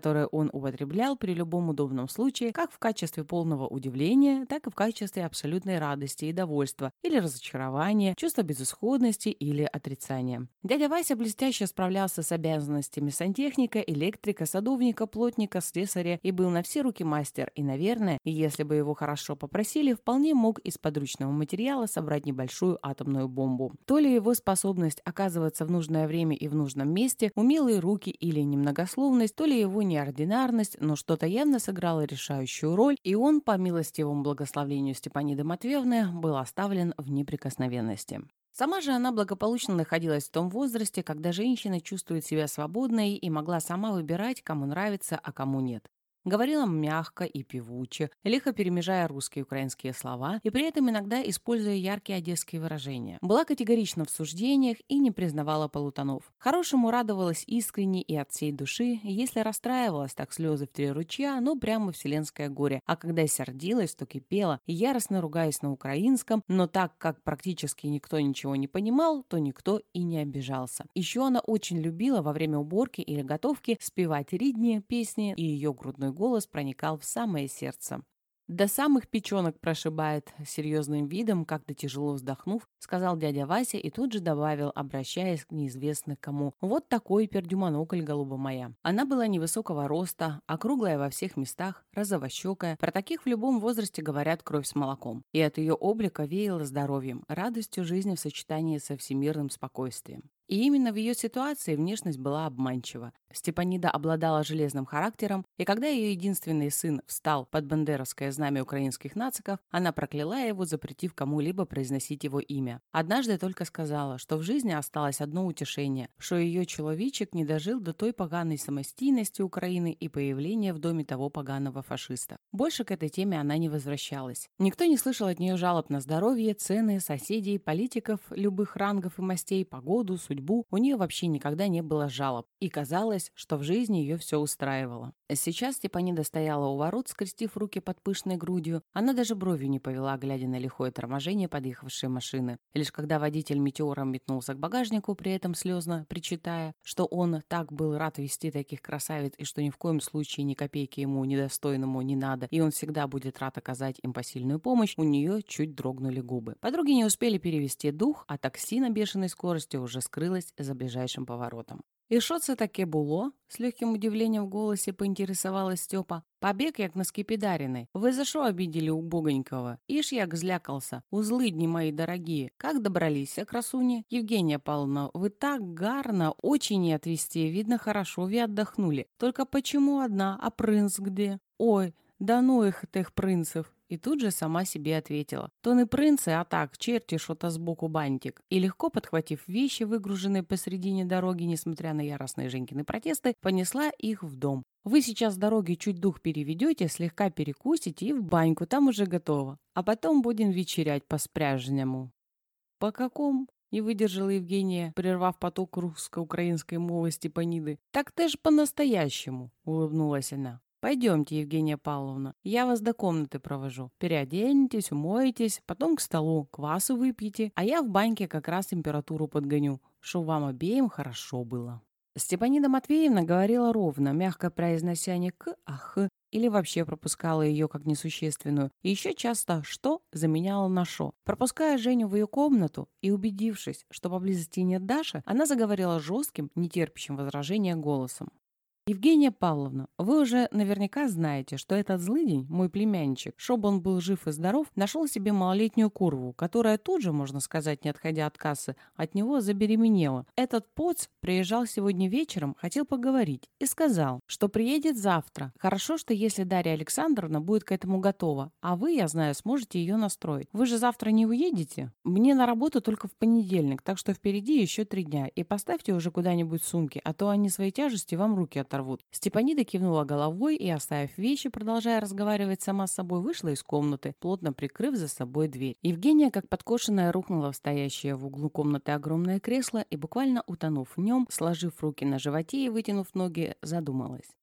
он употреблял при любом удобном случае, как в качестве полного удивления, так и в качестве абсолютной радости и довольства, или разочарования, чувства безысходности или отрицания. Дядя Вася блестяще справлялся с обязанностями сантехника, электрика, садовника, плотника, слесаря и был на все руки мастер, и, наверное, если бы его хорошо попросили, вполне мог из подручного материала собрать небольшую атомную бомбу. То ли его способность оказываться в нужное время и в нужном месте, умелые руки или немногословность, то ли его неординарность, но что-то явно сыграло решающую роль, и он, по милостивому благословению Степаниды Матвеевны, был оставлен в неприкосновенности. Сама же она благополучно находилась в том возрасте, когда женщина чувствует себя свободной и могла сама выбирать, кому нравится, а кому нет. Говорила мягко и певуче, лихо перемежая русские и украинские слова, и при этом иногда используя яркие одесские выражения. Была категорична в суждениях и не признавала полутонов. Хорошему радовалась искренне и от всей души, если расстраивалась, так слезы в 3 ручья, но прямо вселенское горе, а когда сердилась, то кипела, яростно ругаясь на украинском, но так как практически никто ничего не понимал, то никто и не обижался. Еще она очень любила во время уборки или готовки спевать ридни, песни, и ее грудной голос проникал в самое сердце. «До самых печенок прошибает», — серьезным видом, как-то тяжело вздохнув, сказал дядя Вася и тут же добавил, обращаясь к неизвестно кому: «Вот такой пердюмонокль, голуба моя». Она была невысокого роста, округлая во всех местах, розовощекая. Про таких в любом возрасте говорят кровь с молоком. И от ее облика веяло здоровьем, радостью жизни в сочетании со всемирным спокойствием. И именно в ее ситуации внешность была обманчива. Степанида обладала железным характером, и когда ее единственный сын встал под бандеровское знамя украинских нациков, она прокляла его, запретив кому-либо произносить его имя. Однажды только сказала, что в жизни осталось одно утешение, что ее человечек не дожил до той поганой самостийности Украины и появления в доме того поганого фашиста. Больше к этой теме она не возвращалась. Никто не слышал от нее жалоб на здоровье, цены, соседей, политиков любых рангов и мастей, погоду, судьбу. У нее вообще никогда не было жалоб. И казалось, что в жизни ее все устраивало. Сейчас Степанида стояла у ворот, скрестив руки под пышной грудью. Она даже бровью не повела, глядя на лихое торможение подъехавшей машины. Лишь когда водитель метеором метнулся к багажнику, при этом слезно причитая, что он так был рад вести таких красавиц и что ни в коем случае ни копейки ему недостойному не надо, и он всегда будет рад оказать им посильную помощь, у нее чуть дрогнули губы. Подруги не успели перевести дух, а такси на бешеной скорости уже скрылось за ближайшим поворотом. «І що це таке було?» – з легким удивлением в голосе поинтересовалась Степа. «Побег, як на скипидаренной. Вы за что обидели убогонького? Ишь, як злякался. Узлыдни мои дорогие. Как добрались, а красуни? Евгения Павловна, вы так гарно, очень не отвезти. Видно, хорошо вы отдохнули. Только почему одна, а принц где? Ой, да ну их, тех принцев!» И тут же сама себе ответила: «То не принцы, а так, черти что-то сбоку бантик». И легко подхватив вещи, выгруженные посредине дороги, несмотря на яростные Женькины протесты, понесла их в дом. «Вы сейчас с дороги чуть дух переведете, слегка перекусите и в баньку, там уже готово. А потом будем вечерять по-спряжнему». «По какому?» — не выдержала Евгения, прервав поток русско-украинской мовы Степаниды. «Так ты ж по-настоящему», — улыбнулась она. «Пойдемте, Евгения Павловна, я вас до комнаты провожу. Переоденетесь, умоетесь, потом к столу, квасу выпьете, а я в баньке как раз температуру подгоню, чтоб вам обеим хорошо было». Степанида Матвеевна говорила ровно, мягко произнося не «к», а «х», или вообще пропускала ее как несущественную, и еще часто «что» заменяла на «шо». Пропуская Женю в ее комнату и убедившись, что поблизости нет Даши, она заговорила жестким, нетерпящим возражения голосом. «Евгения Павловна, вы уже наверняка знаете, что этот злыдень, мой племянничек, чтобы он был жив и здоров, нашел себе малолетнюю курву, которая тут же, можно сказать, не отходя от кассы, от него забеременела. Этот поц приезжал сегодня вечером, хотел поговорить и сказал, что приедет завтра. Хорошо, что если Дарья Александровна будет к этому готова, а вы, я знаю, сможете ее настроить. Вы же завтра не уедете? Мне на работу только в понедельник, так что впереди еще 3 дня, и поставьте уже куда-нибудь сумки, а то они своей тяжести вам руки оторвут». Степанида кивнула головой и, оставив вещи, продолжая разговаривать сама с собой, вышла из комнаты, плотно прикрыв за собой дверь. Евгения, как подкошенная, рухнула в стоящее в углу комнаты огромное кресло и, буквально утонув в нем, сложив руки на животе и вытянув ноги, задумалась.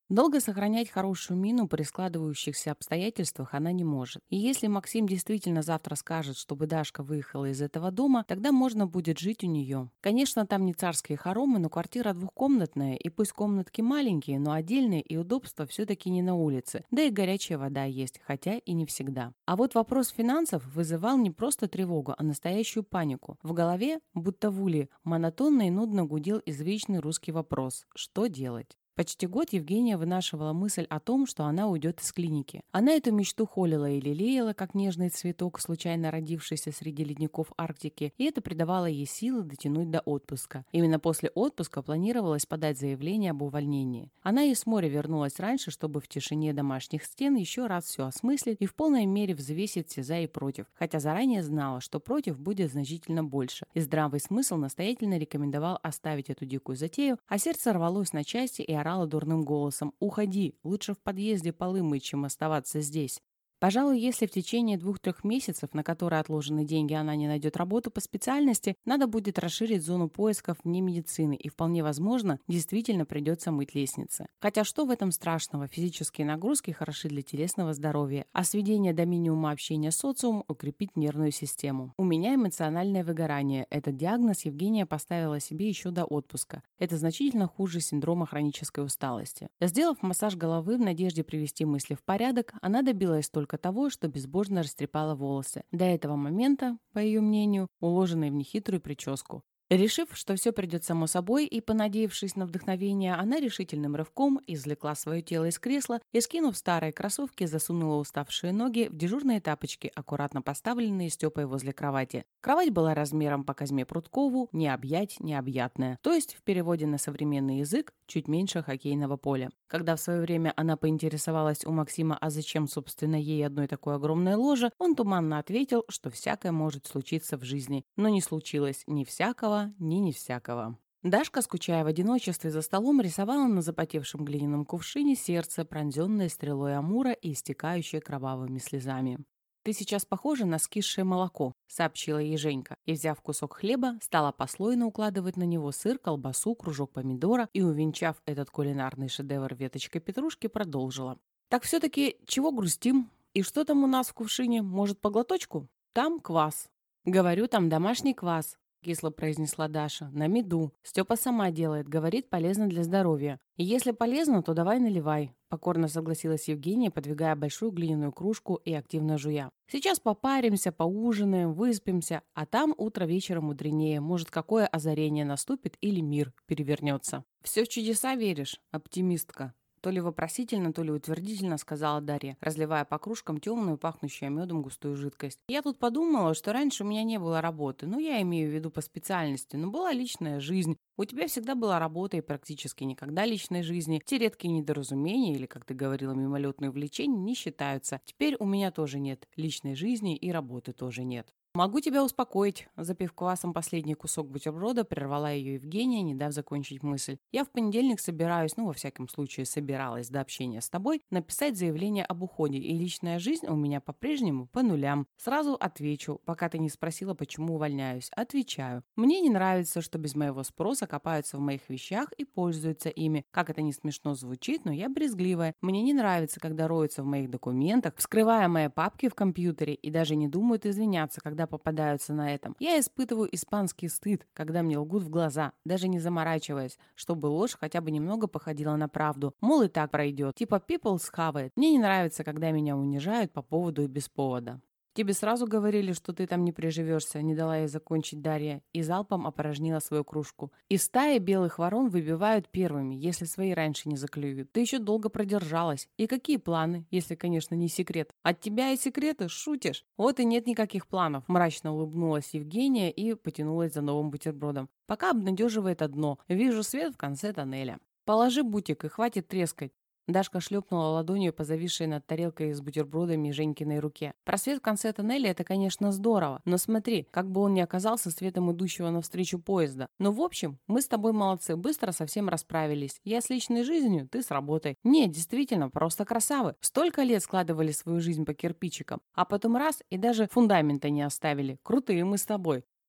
Долго сохранять хорошую мину при складывающихся обстоятельствах она не может. И если Максим действительно завтра скажет, чтобы Дашка выехала из этого дома, тогда можно будет жить у нее. Конечно, там не царские хоромы, но квартира двухкомнатная, и пусть комнатки маленькие, но отдельные, и удобства все-таки не на улице. Да и горячая вода есть, хотя и не всегда. А вот вопрос финансов вызывал не просто тревогу, а настоящую панику. В голове, будто в улей, монотонно и нудно гудел извечный русский вопрос: что делать? Почти год Евгения вынашивала мысль о том, что она уйдет из клиники. Она эту мечту холила и лелеяла, как нежный цветок, случайно родившийся среди ледников Арктики, и это придавало ей силы дотянуть до отпуска. Именно после отпуска планировалось подать заявление об увольнении. Она из моря вернулась раньше, чтобы в тишине домашних стен еще раз все осмыслить и в полной мере взвесить все за и против, хотя заранее знала, что против будет значительно больше. И здравый смысл настоятельно рекомендовал оставить эту дикую затею, а сердце рвалось на части и орала дурным голосом: «Уходи, лучше в подъезде полы мыть, чем оставаться здесь». Пожалуй, если в течение 2-3 месяцев, на которые отложены деньги, она не найдет работу по специальности, надо будет расширить зону поисков вне медицины, и вполне возможно, действительно придется мыть лестницы. Хотя что в этом страшного? Физические нагрузки хороши для телесного здоровья, а сведение до минимума общения с социумом укрепит нервную систему. У меня эмоциональное выгорание. Этот диагноз Евгения поставила себе еще до отпуска. Это значительно хуже синдрома хронической усталости. Сделав массаж головы в надежде привести мысли в порядок, она добилась только того, что безбожно растрепала волосы, до этого момента, по ее мнению, уложенные в нехитрую прическу. Решив, что все придет само собой, и понадеявшись на вдохновение, она решительным рывком извлекла свое тело из кресла и, скинув старые кроссовки, засунула уставшие ноги в дежурные тапочки, аккуратно поставленные Степой возле кровати. Кровать была размером по Козьме Прудкову, не объять, необъятная, то есть в переводе на современный язык чуть меньше хоккейного поля. Когда в свое время она поинтересовалась у Максима, а зачем, собственно, ей одной такое огромное ложе, он туманно ответил, что всякое может случиться в жизни, но не случилось ни всякого, ни не всякого. Дашка, скучая в одиночестве за столом, рисовала на запотевшем глиняном кувшине сердце, пронзенное стрелой амура и истекающее кровавыми слезами. «Ты сейчас похожа на скисшее молоко», — сообщила ей Женька, и, взяв кусок хлеба, стала послойно укладывать на него сыр, колбасу, кружок помидора и, увенчав этот кулинарный шедевр веточкой петрушки, продолжила. «Так все-таки чего грустим? И что там у нас в кувшине? Может, по глоточку? Там квас». «Говорю, там домашний квас», — кисло произнесла Даша. «На меду. Степа сама делает, говорит, полезно для здоровья. И если полезно, то давай наливай», — покорно согласилась Евгения, подвигая большую глиняную кружку и активно жуя. «Сейчас попаримся, поужинаем, выспимся, а там утро вечером мудренее. Может, какое озарение наступит или мир перевернется». «Все в чудеса веришь, оптимистка?» То ли вопросительно, то ли утвердительно сказала Дарья, разливая по кружкам темную, пахнущую медом густую жидкость. «Я тут подумала, что раньше у меня не было работы. Ну, я имею в виду по специальности, но была личная жизнь. У тебя всегда была работа и практически никогда личной жизни. Те редкие недоразумения или, как ты говорила, мимолетные увлечения не считаются. Теперь у меня тоже нет личной жизни и работы тоже нет». «Могу тебя успокоить», — запив квасом последний кусок бутерброда, прервала ее Евгения, не дав закончить мысль. «Я в понедельник собираюсь, во всяком случае собиралась до общения с тобой, написать заявление об уходе, и личная жизнь у меня по-прежнему по нулям. Сразу отвечу, пока ты не спросила, почему увольняюсь. Отвечаю. Мне не нравится, что без моего спроса копаются в моих вещах и пользуются ими. Как это не смешно звучит, но я брезгливая. Мне не нравится, когда роются в моих документах, вскрывая мои папки в компьютере и даже не думают извиняться, когда попадаются на этом. Я испытываю испанский стыд, когда мне лгут в глаза, даже не заморачиваясь, чтобы ложь хотя бы немного походила на правду. Мол, и так пройдет. Типа people схавает. Мне не нравится, когда меня унижают по поводу и без повода. «Тебе сразу говорили, что ты там не приживешься», — не дала ей закончить Дарья и залпом опорожнила свою кружку. «Из стаи белых ворон выбивают первыми, если свои раньше не заклюют. Ты еще долго продержалась. И какие планы, если, конечно, не секрет? От тебя и секреты шутишь? Вот и нет никаких планов», — мрачно улыбнулась Евгения и потянулась за новым бутербродом. «Пока обнадеживает одно. Вижу свет в конце тоннеля. Положи бутик и хватит трескать». Дашка шлепнула ладонью по зависшей над тарелкой с бутербродами Женькиной руке. «Просвет в конце тоннеля — это, конечно, здорово, но смотри, как бы он ни оказался светом идущего навстречу поезда. Но, в общем, мы с тобой молодцы, быстро совсем расправились. Я с личной жизнью, ты с работой. Нет, действительно, просто красавы. Столько лет складывали свою жизнь по кирпичикам, а потом раз и даже фундамента не оставили. Крутые мы с тобой».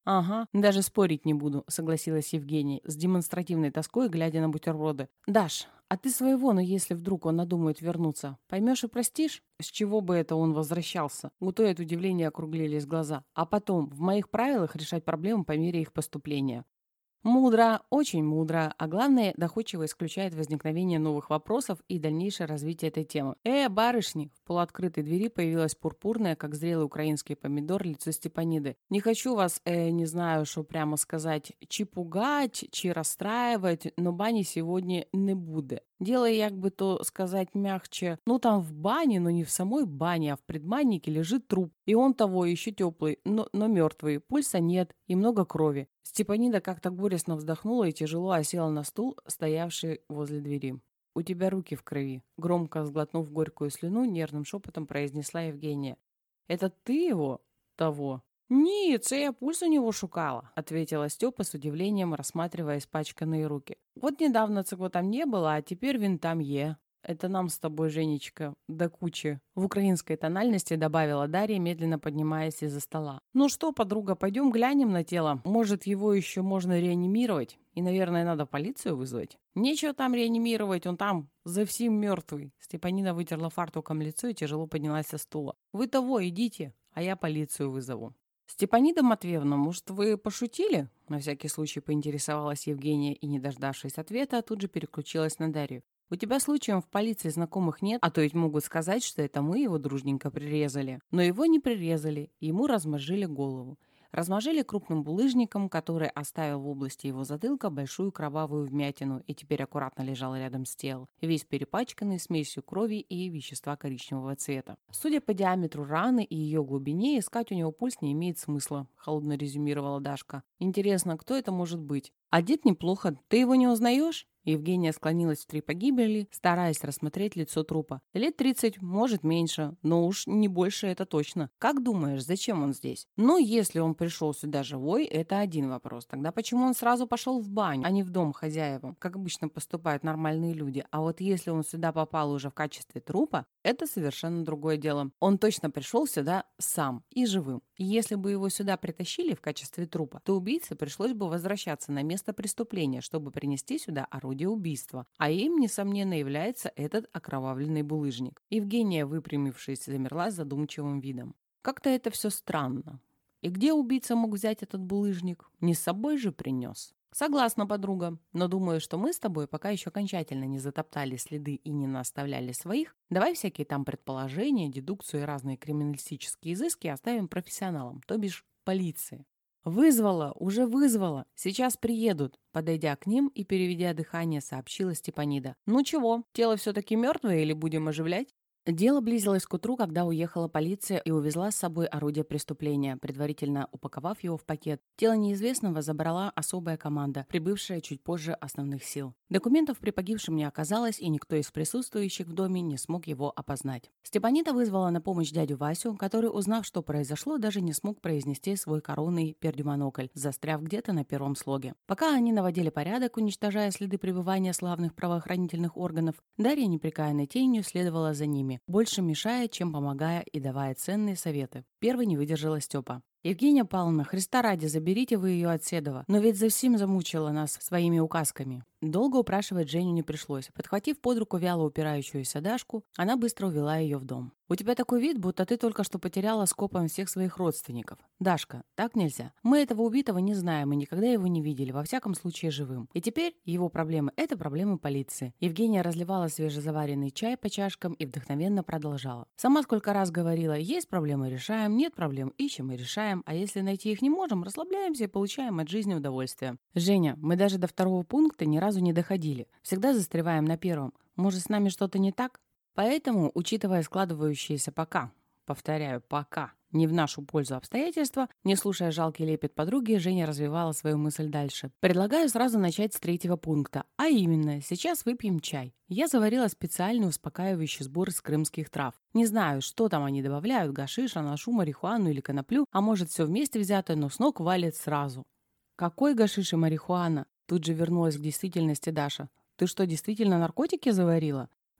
«Ага, даже спорить не буду», — согласилась Евгения, с демонстративной тоской, глядя на бутерброды. «Даш, а ты своего, но если вдруг он надумает вернуться, поймешь и простишь? С чего бы это он возвращался?» У той от удивления округлились глаза. «А потом, в моих правилах решать проблемы по мере их поступления». Мудро, очень мудро, а главное, доходчиво исключает возникновение новых вопросов и дальнейшее развитие этой темы. Барышни!» В полуоткрытой двери появилась пурпурная, как зрелый украинский помидор, лицо Степаниды. «Не хочу вас, не знаю, что прямо сказать, чи пугать, чи расстраивать, но бани сегодня не буде. Дело, як бы то сказать мягче, ну там в бане, но не в самой бане, а в предбаннике лежит труп. И он того еще теплый, но мертвый, пульса нет и много крови». Степанида как-то горестно вздохнула и тяжело осела на стул, стоявший возле двери. «У тебя руки в крови», — громко сглотнув горькую слюну, нервным шепотом произнесла Евгения. «Это ты его? Того?» «Ні, це я пульс у него шукала», — ответила Степа с удивлением, рассматривая испачканные руки. «Вот недавно цего там не было, а теперь вин там е. Это нам с тобой, Женечка, до кучи», — в украинской тональности добавила Дарья, медленно поднимаясь из-за стола. «Ну что, подруга, пойдем глянем на тело. Может, его еще можно реанимировать? И, наверное, надо полицию вызвать?» «Нечего там реанимировать, он там совсем мертвый». Степанина вытерла фартуком лицо и тяжело поднялась со стула. «Вы того, идите, а я полицию вызову». «Степанида Матвеевна, может, вы пошутили?» На всякий случай поинтересовалась Евгения и, не дождавшись ответа, тут же переключилась на Дарью. «У тебя случаем в полиции знакомых нет, а то ведь могут сказать, что это мы его дружненько прирезали». Но его не прирезали, ему размозжили голову. Размозжили крупным булыжником, который оставил в области его затылка большую кровавую вмятину и теперь аккуратно лежал рядом с телом, весь перепачканный смесью крови и вещества коричневого цвета. «Судя по диаметру раны и ее глубине, искать у него пульс не имеет смысла», — холодно резюмировала Дашка. «Интересно, кто это может быть? Одет неплохо. Ты его не узнаешь?» Евгения склонилась в три погибели, стараясь рассмотреть лицо трупа. «Лет 30, может, меньше, но уж не больше это точно. Как думаешь, зачем он здесь?» «Ну, если он пришел сюда живой, это один вопрос. Тогда почему он сразу пошел в баню, а не в дом хозяевам, как обычно поступают нормальные люди? А вот если он сюда попал уже в качестве трупа, это совершенно другое дело. Он точно пришел сюда сам и живым. И если бы его сюда притащили в качестве трупа, то убийце пришлось бы возвращаться на место преступления, чтобы принести сюда орудие убийства. А им, несомненно, является этот окровавленный булыжник». Евгения, выпрямившись, замерла с задумчивым видом. «Как-то это все странно. И где убийца мог взять этот булыжник? Не с собой же принес?» «Согласна, подруга, но думаю, что мы с тобой пока еще окончательно не затоптали следы и не наставляли своих. Давай всякие там предположения, дедукцию и разные криминалистические изыски оставим профессионалам, то бишь полиции». «Вызвала, уже вызвала. Сейчас приедут», — подойдя к ним и переведя дыхание, сообщила Степанида. «Ну чего, тело все-таки мертвое или будем оживлять?» Дело близилось к утру, когда уехала полиция и увезла с собой орудие преступления, предварительно упаковав его в пакет. Тело неизвестного забрала особая команда, прибывшая чуть позже основных сил. Документов при погибшем не оказалось, и никто из присутствующих в доме не смог его опознать. Степанида вызвала на помощь дядю Васю, который, узнав, что произошло, даже не смог произнести свой коронный пердюмонокль, застряв где-то на первом слоге. Пока они наводили порядок, уничтожая следы пребывания славных правоохранительных органов, Дарья непрекаянной тенью следовала за ними, больше мешая, чем помогая и давая ценные советы. Первой не выдержала Степа. «Евгения Павловна, Христа ради, заберите вы ее от Седова, но ведь совсем замучила нас своими указками». Долго упрашивать Женю не пришлось. Подхватив под руку вяло упирающуюся Дашку, она быстро увела ее в дом. «У тебя такой вид, будто ты только что потеряла скопом всех своих родственников. Дашка, так нельзя. Мы этого убитого не знаем и никогда его не видели, во всяком случае живым. И теперь его проблемы – это проблемы полиции». Евгения разливала свежезаваренный чай по чашкам и вдохновенно продолжала. «Сама сколько раз говорила, есть проблемы – решаем, нет проблем – ищем и решаем, а если найти их не можем, расслабляемся и получаем от жизни удовольствие. Женя, мы даже до второго пункта ни разу не доходили. Всегда застреваем на первом. Может, с нами что-то не так? Поэтому, учитывая складывающиеся пока, повторяю, пока, не в нашу пользу обстоятельства, не слушая жалкий лепет подруги, Женя развивала свою мысль дальше. Предлагаю сразу начать с третьего пункта. А именно, сейчас выпьем чай. Я заварила специальный успокаивающий сбор из крымских трав. Не знаю, что там они добавляют, гашиш, анашу, марихуану или коноплю, а может все вместе взятое, но с ног валит сразу. «Какой гашиш и марихуана?» Тут же вернулась к действительности Даша. «Ты что, действительно наркотики заварила?»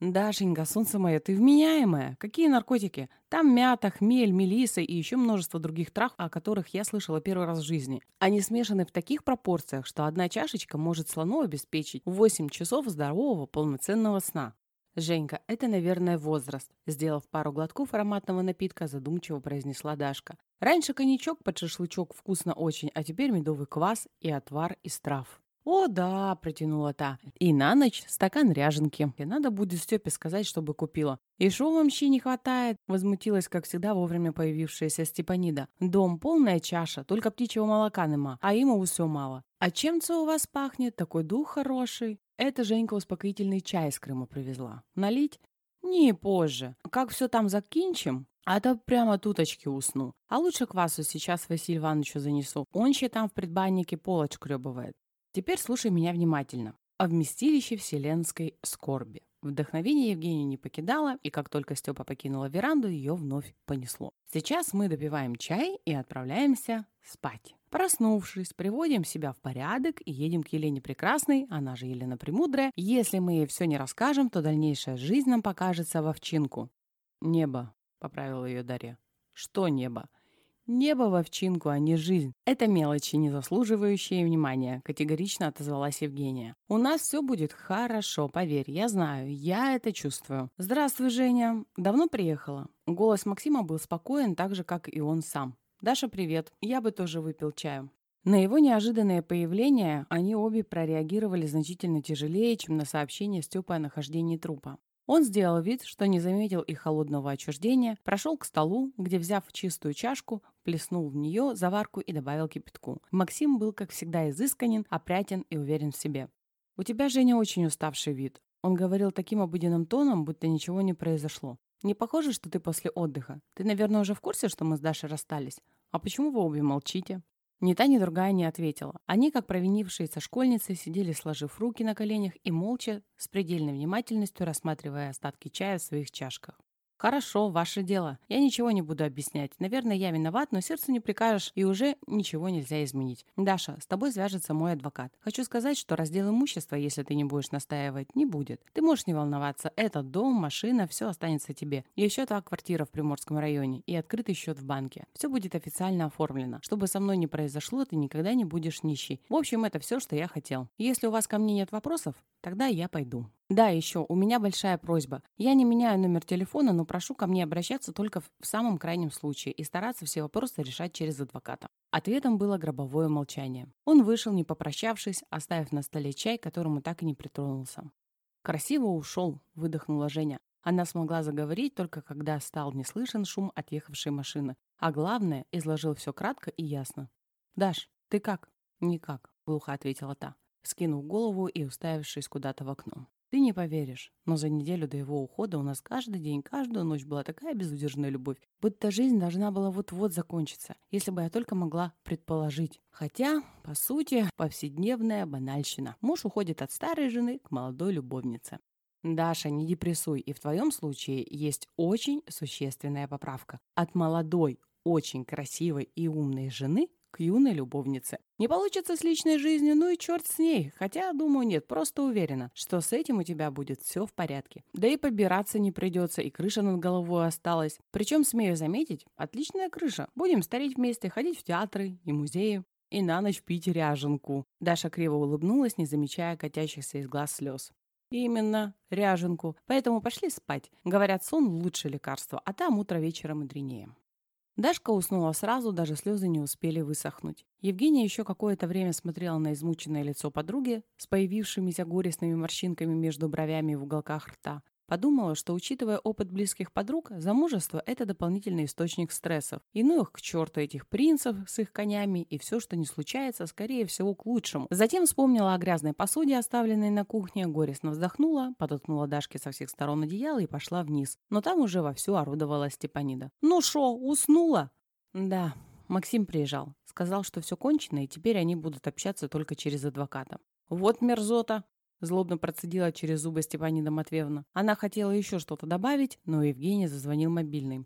«Дашенька, солнце мое, ты вменяемая. Какие наркотики? Там мята, хмель, мелисса и еще множество других трав, о которых я слышала первый раз в жизни. Они смешаны в таких пропорциях, что одна чашечка может слону обеспечить 8 часов здорового полноценного сна». «Женька, это, наверное, возраст», — сделав пару глотков ароматного напитка, задумчиво произнесла Дашка. «Раньше коньячок под шашлычок вкусно очень, а теперь медовый квас и отвар из трав». «О, да», — протянула та. «И на ночь стакан ряженки. И надо будет Степе сказать, чтобы купила». «И шо вам щи не хватает?» — возмутилась, как всегда, вовремя появившаяся Степанида. «Дом полная чаша, только птичьего молока нема, а ему все мало. А чем-то у вас пахнет? Такой дух хороший». «Это Женька успокоительный чай из Крыма привезла. Налить?» «Не, позже. Как все там закинчим?» «А то прямо туточки усну. А лучше квасу сейчас Василию Ивановичу занесу. Он ще там в предбаннике пол отшкребывает». Теперь слушай меня внимательно. О вместилище вселенской скорби. Вдохновение Евгению не покидало, и как только Степа покинула веранду, ее вновь понесло. Сейчас мы допиваем чай и отправляемся спать. Проснувшись, приводим себя в порядок и едем к Елене Прекрасной, она же Елена Премудрая. Если мы ей все не расскажем, то дальнейшая жизнь нам покажется в овчинку. «Небо», — поправила ее Дарья. «Что небо?» «Небо в овчинку, а не жизнь. Это мелочи, не заслуживающие внимания», — категорично отозвалась Евгения. «У нас все будет хорошо, поверь, я знаю, я это чувствую». «Здравствуй, Женя. Давно приехала?» Голос Максима был спокоен, так же, как и он сам. «Даша, привет. Я бы тоже выпил чаю». На его неожиданное появление они обе прореагировали значительно тяжелее, чем на сообщение Степы о нахождении трупа. Он сделал вид, что не заметил их холодного отчуждения, прошел к столу, где, взяв чистую чашку, плеснул в нее заварку и добавил кипятку. Максим был, как всегда, изысканен, опрятен и уверен в себе. «У тебя, Женя, очень уставший вид». Он говорил таким обыденным тоном, будто ничего не произошло. «Не похоже, что ты после отдыха? Ты, наверное, уже в курсе, что мы с Дашей расстались? А почему вы обе молчите?» Ни та, ни другая не ответила. Они, как провинившиеся школьницы, сидели, сложив руки на коленях и молча, с предельной внимательностью рассматривая остатки чая в своих чашках. «Хорошо, ваше дело. Я ничего не буду объяснять. Наверное, я виноват, но сердцу не прикажешь, и уже ничего нельзя изменить. Даша, с тобой свяжется мой адвокат. Хочу сказать, что раздел имущества, если ты не будешь настаивать, не будет. Ты можешь не волноваться. Этот дом, машина, все останется тебе. И еще та квартира в Приморском районе, и открытый счет в банке. Все будет официально оформлено. Что бы со мной ни произошло, ты никогда не будешь нищий. В общем, это все, что я хотел. Если у вас ко мне нет вопросов, тогда я пойду». «Да, еще, у меня большая просьба. Я не меняю номер телефона, но прошу ко мне обращаться только в самом крайнем случае и стараться все вопросы решать через адвоката». Ответом было гробовое молчание. Он вышел, не попрощавшись, оставив на столе чай, к которому так и не притронулся. «Красиво ушел», — выдохнула Женя. Она смогла заговорить только когда стал неслышен шум отъехавшей машины. А главное, изложил все кратко и ясно. «Даш, ты как?» «Никак», — глухо ответила та, скинув голову и уставившись куда-то в окно. «Ты не поверишь, но за неделю до его ухода у нас каждый день, каждую ночь была такая безудержная любовь, будто жизнь должна была вот-вот закончиться, если бы я только могла предположить. Хотя, по сути, повседневная банальщина. Муж уходит от старой жены к молодой любовнице». «Даша, не депрессуй, и в твоем случае есть очень существенная поправка. От молодой, очень красивой и умной жены к юной любовнице. Не получится с личной жизнью, ну и черт с ней. Хотя, думаю, нет, просто уверена, что с этим у тебя будет все в порядке. Да и побираться не придется, и крыша над головой осталась. Причем, смею заметить, отличная крыша. Будем стареть вместе, ходить в театры и музеи. И на ночь пить ряженку». Даша криво улыбнулась, не замечая катящихся из глаз слез. «Именно, ряженку. Поэтому пошли спать. Говорят, сон лучшее лекарство, а там утро вечера мудренее». Дашка уснула сразу, даже слезы не успели высохнуть. Евгения еще какое-то время смотрела на измученное лицо подруги с появившимися горестными морщинками между бровями и в уголках рта. Подумала, что, учитывая опыт близких подруг, замужество – это дополнительный источник стрессов. И ну их к черту этих принцев с их конями, и все, что не случается, скорее всего, к лучшему. Затем вспомнила о грязной посуде, оставленной на кухне, горестно вздохнула, подоткнула Дашке со всех сторон одеяло и пошла вниз. Но там уже вовсю орудовала Степанида. «Ну шо, уснула?» «Да, Максим приезжал. Сказал, что все кончено, и теперь они будут общаться только через адвоката». «Вот мерзота!» Злобно процедила через зубы Степанида Матвеевна. Она хотела еще что-то добавить, но Евгения зазвонил мобильный.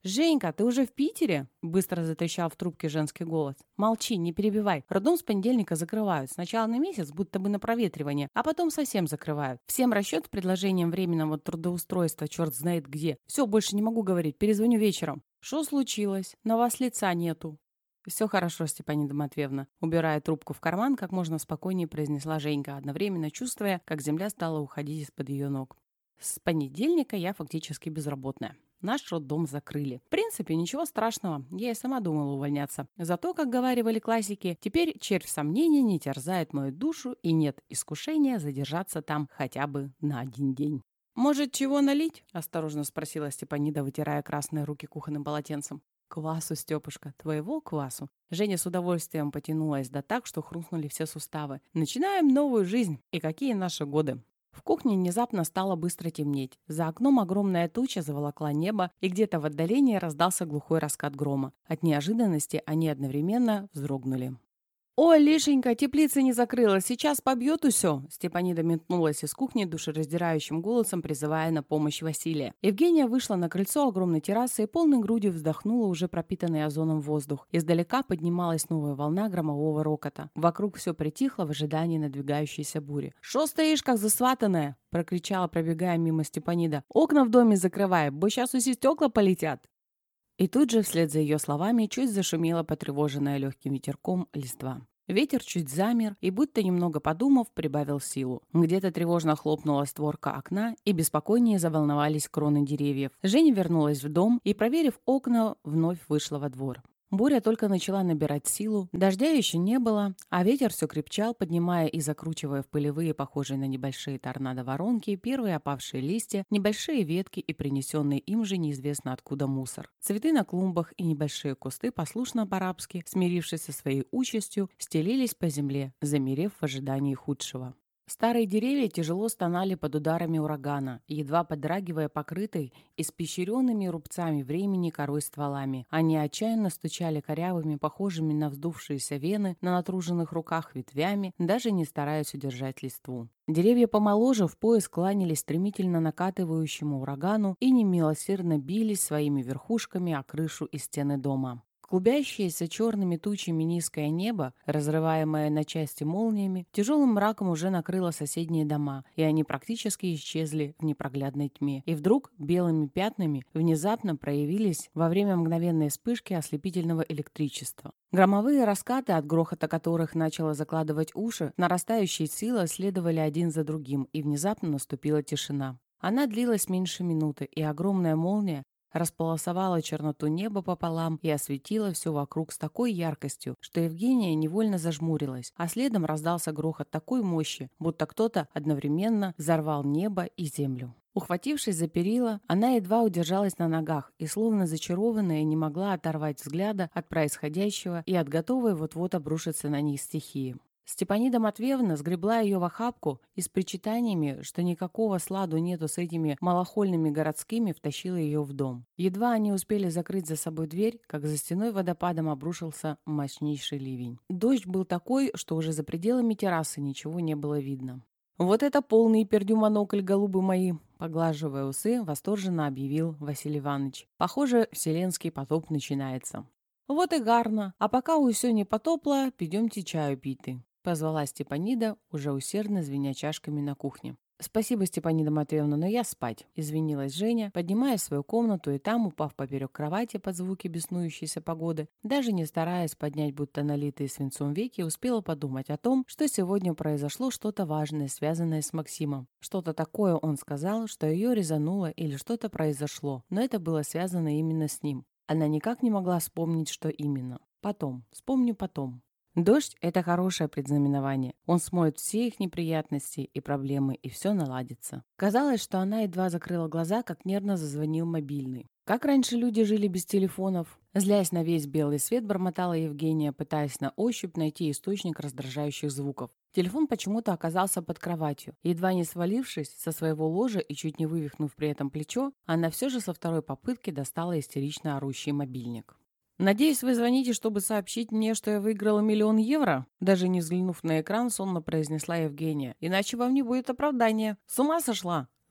«Женька, ты уже в Питере?» — быстро затрещал в трубке женский голос. «Молчи, не перебивай. Роддом с понедельника закрывают. Сначала на месяц, будто бы на проветривание, а потом совсем закрывают. Всем расчет с предложением временного трудоустройства черт знает где. Все, больше не могу говорить, перезвоню вечером». «Что случилось? На вас лица нету». «Все хорошо, Степанида Матвеевна», — убирая трубку в карман, как можно спокойнее произнесла Женька, одновременно чувствуя, как земля стала уходить из-под ее ног. «С понедельника я фактически безработная. Наш роддом закрыли. В принципе, ничего страшного, я и сама думала увольняться. Зато, как говаривали классики, теперь червь сомнения не терзает мою душу и нет искушения задержаться там хотя бы на один день». «Может, чего налить?» — осторожно спросила Степанида, вытирая красные руки кухонным полотенцем. «Квасу, Степушка, твоего квасу». Женя с удовольствием потянулась да так, что хрустнули все суставы. «Начинаем новую жизнь. И какие наши годы!» В кухне внезапно стало быстро темнеть. За окном огромная туча заволокла небо, и где-то в отдалении раздался глухой раскат грома. От неожиданности они одновременно вздрогнули. «Ой, Лишенька, теплица не закрылась, сейчас побьет усё!» Степанида метнулась из кухни душераздирающим голосом, призывая на помощь Василия. Евгения вышла на крыльцо огромной террасы и полной грудью вздохнула уже пропитанный озоном воздух. Издалека поднималась новая волна громового рокота. Вокруг все притихло в ожидании надвигающейся бури. «Шо стоишь, как засватанная?» — прокричала, пробегая мимо Степанида. «Окна в доме закрывай, бо сейчас уси стекла полетят!» И тут же, вслед за ее словами, чуть зашумела потревоженная легким ветерком листва. Ветер чуть замер и, будто немного подумав, прибавил силу. Где-то тревожно хлопнула створка окна, и беспокойнее заволновались кроны деревьев. Женя вернулась в дом и, проверив окна, вновь вышла во двор. Буря только начала набирать силу, дождя еще не было, а ветер все крепчал, поднимая и закручивая в пылевые, похожие на небольшие торнадо воронки, первые опавшие листья, небольшие ветки и принесенный им же неизвестно откуда мусор. Цветы на клумбах и небольшие кусты, послушно по-арабски, смирившись со своей участью, стелились по земле, замерев в ожидании худшего. Старые деревья тяжело стонали под ударами урагана, едва подрагивая покрытой испещренными рубцами времени корой стволами. Они отчаянно стучали корявыми, похожими на вздувшиеся вены, на натруженных руках ветвями, даже не стараясь удержать листву. Деревья помоложе в пояс кланялись стремительно накатывающему урагану и немилосердно бились своими верхушками о крышу и стены дома. Клубящееся черными тучами низкое небо, разрываемое на части молниями, тяжелым мраком уже накрыло соседние дома, и они практически исчезли в непроглядной тьме. И вдруг белыми пятнами внезапно проявились во время мгновенной вспышки ослепительного электричества. Громовые раскаты, от грохота которых начало закладывать уши, нарастающей силой следовали один за другим, и внезапно наступила тишина. Она длилась меньше минуты, и огромная молния располосовала черноту неба пополам и осветила все вокруг с такой яркостью, что Евгения невольно зажмурилась, а следом раздался грохот такой мощи, будто кто-то одновременно взорвал небо и землю. Ухватившись за перила, она едва удержалась на ногах и, словно зачарованная, не могла оторвать взгляда от происходящего и от готовой вот-вот обрушиться на них стихии. Степанида Матвеевна сгребла ее в охапку и с причитаниями, что никакого сладу нету с этими малохольными городскими, втащила ее в дом. Едва они успели закрыть за собой дверь, как за стеной водопадом обрушился мощнейший ливень. Дождь был такой, что уже за пределами террасы ничего не было видно. «Вот это полный пердю-монокль, голубы мои!» Поглаживая усы, восторженно объявил Василий Иванович. «Похоже, вселенский потоп начинается». «Вот и гарно. А пока усё не потопло, пойдемте чаю пить». Позвала Степанида, уже усердно звеня чашками на кухне. «Спасибо, Степанида Матвеевна, но я спать», — извинилась Женя, поднимаясь в свою комнату и там, упав поперек кровати под звуки беснующейся погоды, даже не стараясь поднять будто налитые свинцом веки, успела подумать о том, что сегодня произошло что-то важное, связанное с Максимом. Что-то такое он сказал, что ее резануло или что-то произошло, но это было связано именно с ним. Она никак не могла вспомнить, что именно. Потом. Вспомню потом. Дождь — это хорошее предзнаменование. Он смоет все их неприятности и проблемы, и все наладится. Казалось, что она едва закрыла глаза, как нервно зазвонил мобильный. Как раньше люди жили без телефонов? Злясь на весь белый свет, бормотала Евгения, пытаясь на ощупь найти источник раздражающих звуков. Телефон почему-то оказался под кроватью. Едва не свалившись со своего ложа и чуть не вывихнув при этом плечо, она все же со второй попытки достала истерично орущий мобильник. «Надеюсь, вы звоните, чтобы сообщить мне, что я выиграла 1 000 000 евро?» Даже не взглянув на экран, сонно произнесла Евгения. «Иначе вам не будет оправдания. С ума сошла?»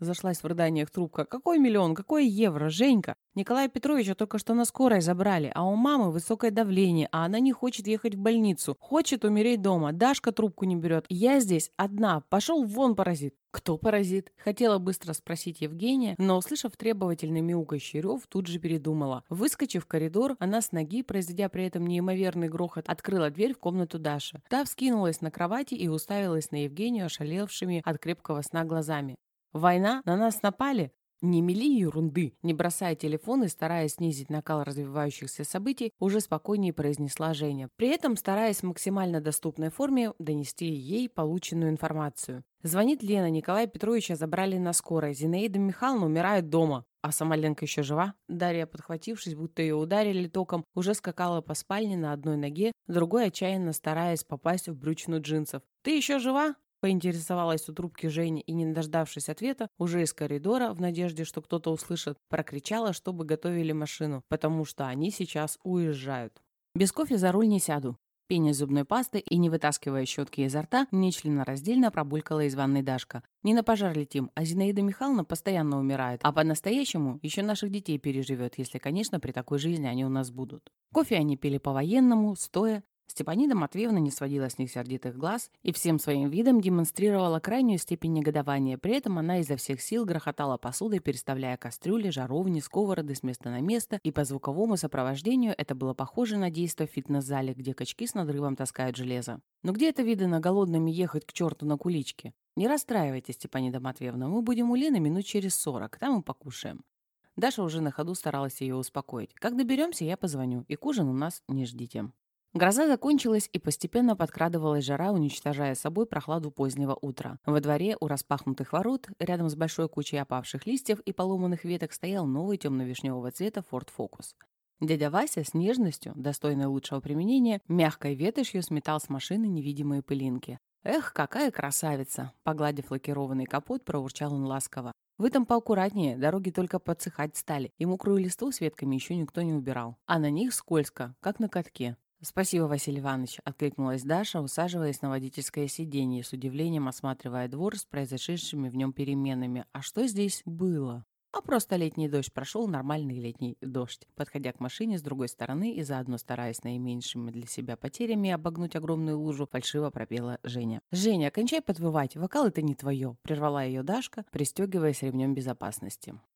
Зашлась в рыданиях трубка. «Какой миллион? Какой евро? Женька! Николая Петровича только что на скорой забрали, а у мамы высокое давление, а она не хочет ехать в больницу. Хочет умереть дома. Дашка трубку не берет. Я здесь одна. Пошел вон, паразит!» «Кто паразит?» Хотела быстро спросить Евгения, но, услышав требовательный мяукающий рев, тут же передумала. Выскочив в коридор, она с ноги, произведя при этом неимоверный грохот, открыла дверь в комнату Даши. Та вскинулась на кровати и уставилась на Евгению ошалевшими от крепкого сна глазами. «Война? На нас напали?» «Не мели ерунды!» Не бросая телефон и стараясь снизить накал развивающихся событий, уже спокойнее произнесла Женя. При этом стараясь в максимально доступной форме донести ей полученную информацию. Звонит Лена, Николая Петровича забрали на скорой. Зинаида Михайловна умирает дома. А Самоленко еще жива? Дарья, подхватившись, будто ее ударили током, уже скакала по спальне на одной ноге, другой отчаянно стараясь попасть в брючину джинсов. «Ты еще жива?» Поинтересовалась у трубки Жени и, не дождавшись ответа, уже из коридора, в надежде, что кто-то услышит, прокричала, чтобы готовили машину, потому что они сейчас уезжают. «Без кофе за руль не сяду». Пеня зубной пасты и, не вытаскивая щетки изо рта, нечленораздельно пробулькала из ванной Дашка. «Не на пожар летим, а Зинаида Михайловна постоянно умирает, а по-настоящему еще наших детей переживет, если, конечно, при такой жизни они у нас будут». Кофе они пили по-военному, стоя. Степанида Матвеевна не сводила с них сердитых глаз и всем своим видом демонстрировала крайнюю степень негодования. При этом она изо всех сил грохотала посудой, переставляя кастрюли, жаровни, сковороды с места на место, и по звуковому сопровождению это было похоже на действо в фитнес-зале, где качки с надрывом таскают железо. «Но где это видано голодными ехать к черту на куличке? Не расстраивайтесь, Степанида Матвеевна, мы будем у Лены минут через 40, там и покушаем». Даша уже на ходу старалась ее успокоить. «Как доберемся, я позвоню, и к ужину нас не ждите». Гроза закончилась, и постепенно подкрадывалась жара, уничтожая собой прохладу позднего утра. Во дворе у распахнутых ворот, рядом с большой кучей опавших листьев и поломанных веток, стоял новый темно-вишневого цвета Ford Focus. Дядя Вася с нежностью, достойной лучшего применения, мягкой ветошью сметал с машины невидимые пылинки. «Эх, какая красавица!» Погладив лакированный капот, проурчал он ласково. «Вы там поаккуратнее, дороги только подсыхать стали, и мокрую листву с ветками еще никто не убирал. А на них скользко, как на катке». «Спасибо, Василий Иванович», — откликнулась Даша, усаживаясь на водительское сиденье, с удивлением осматривая двор с произошедшими в нем переменами. «А что здесь было?» «А просто летний дождь прошел, нормальный летний дождь». Подходя к машине с другой стороны и заодно стараясь наименьшими для себя потерями обогнуть огромную лужу, фальшиво пропела Женя. «Женя, кончай подвывать, вокал это не твое», — прервала ее Дашка, пристегиваясь ремнем безопасности.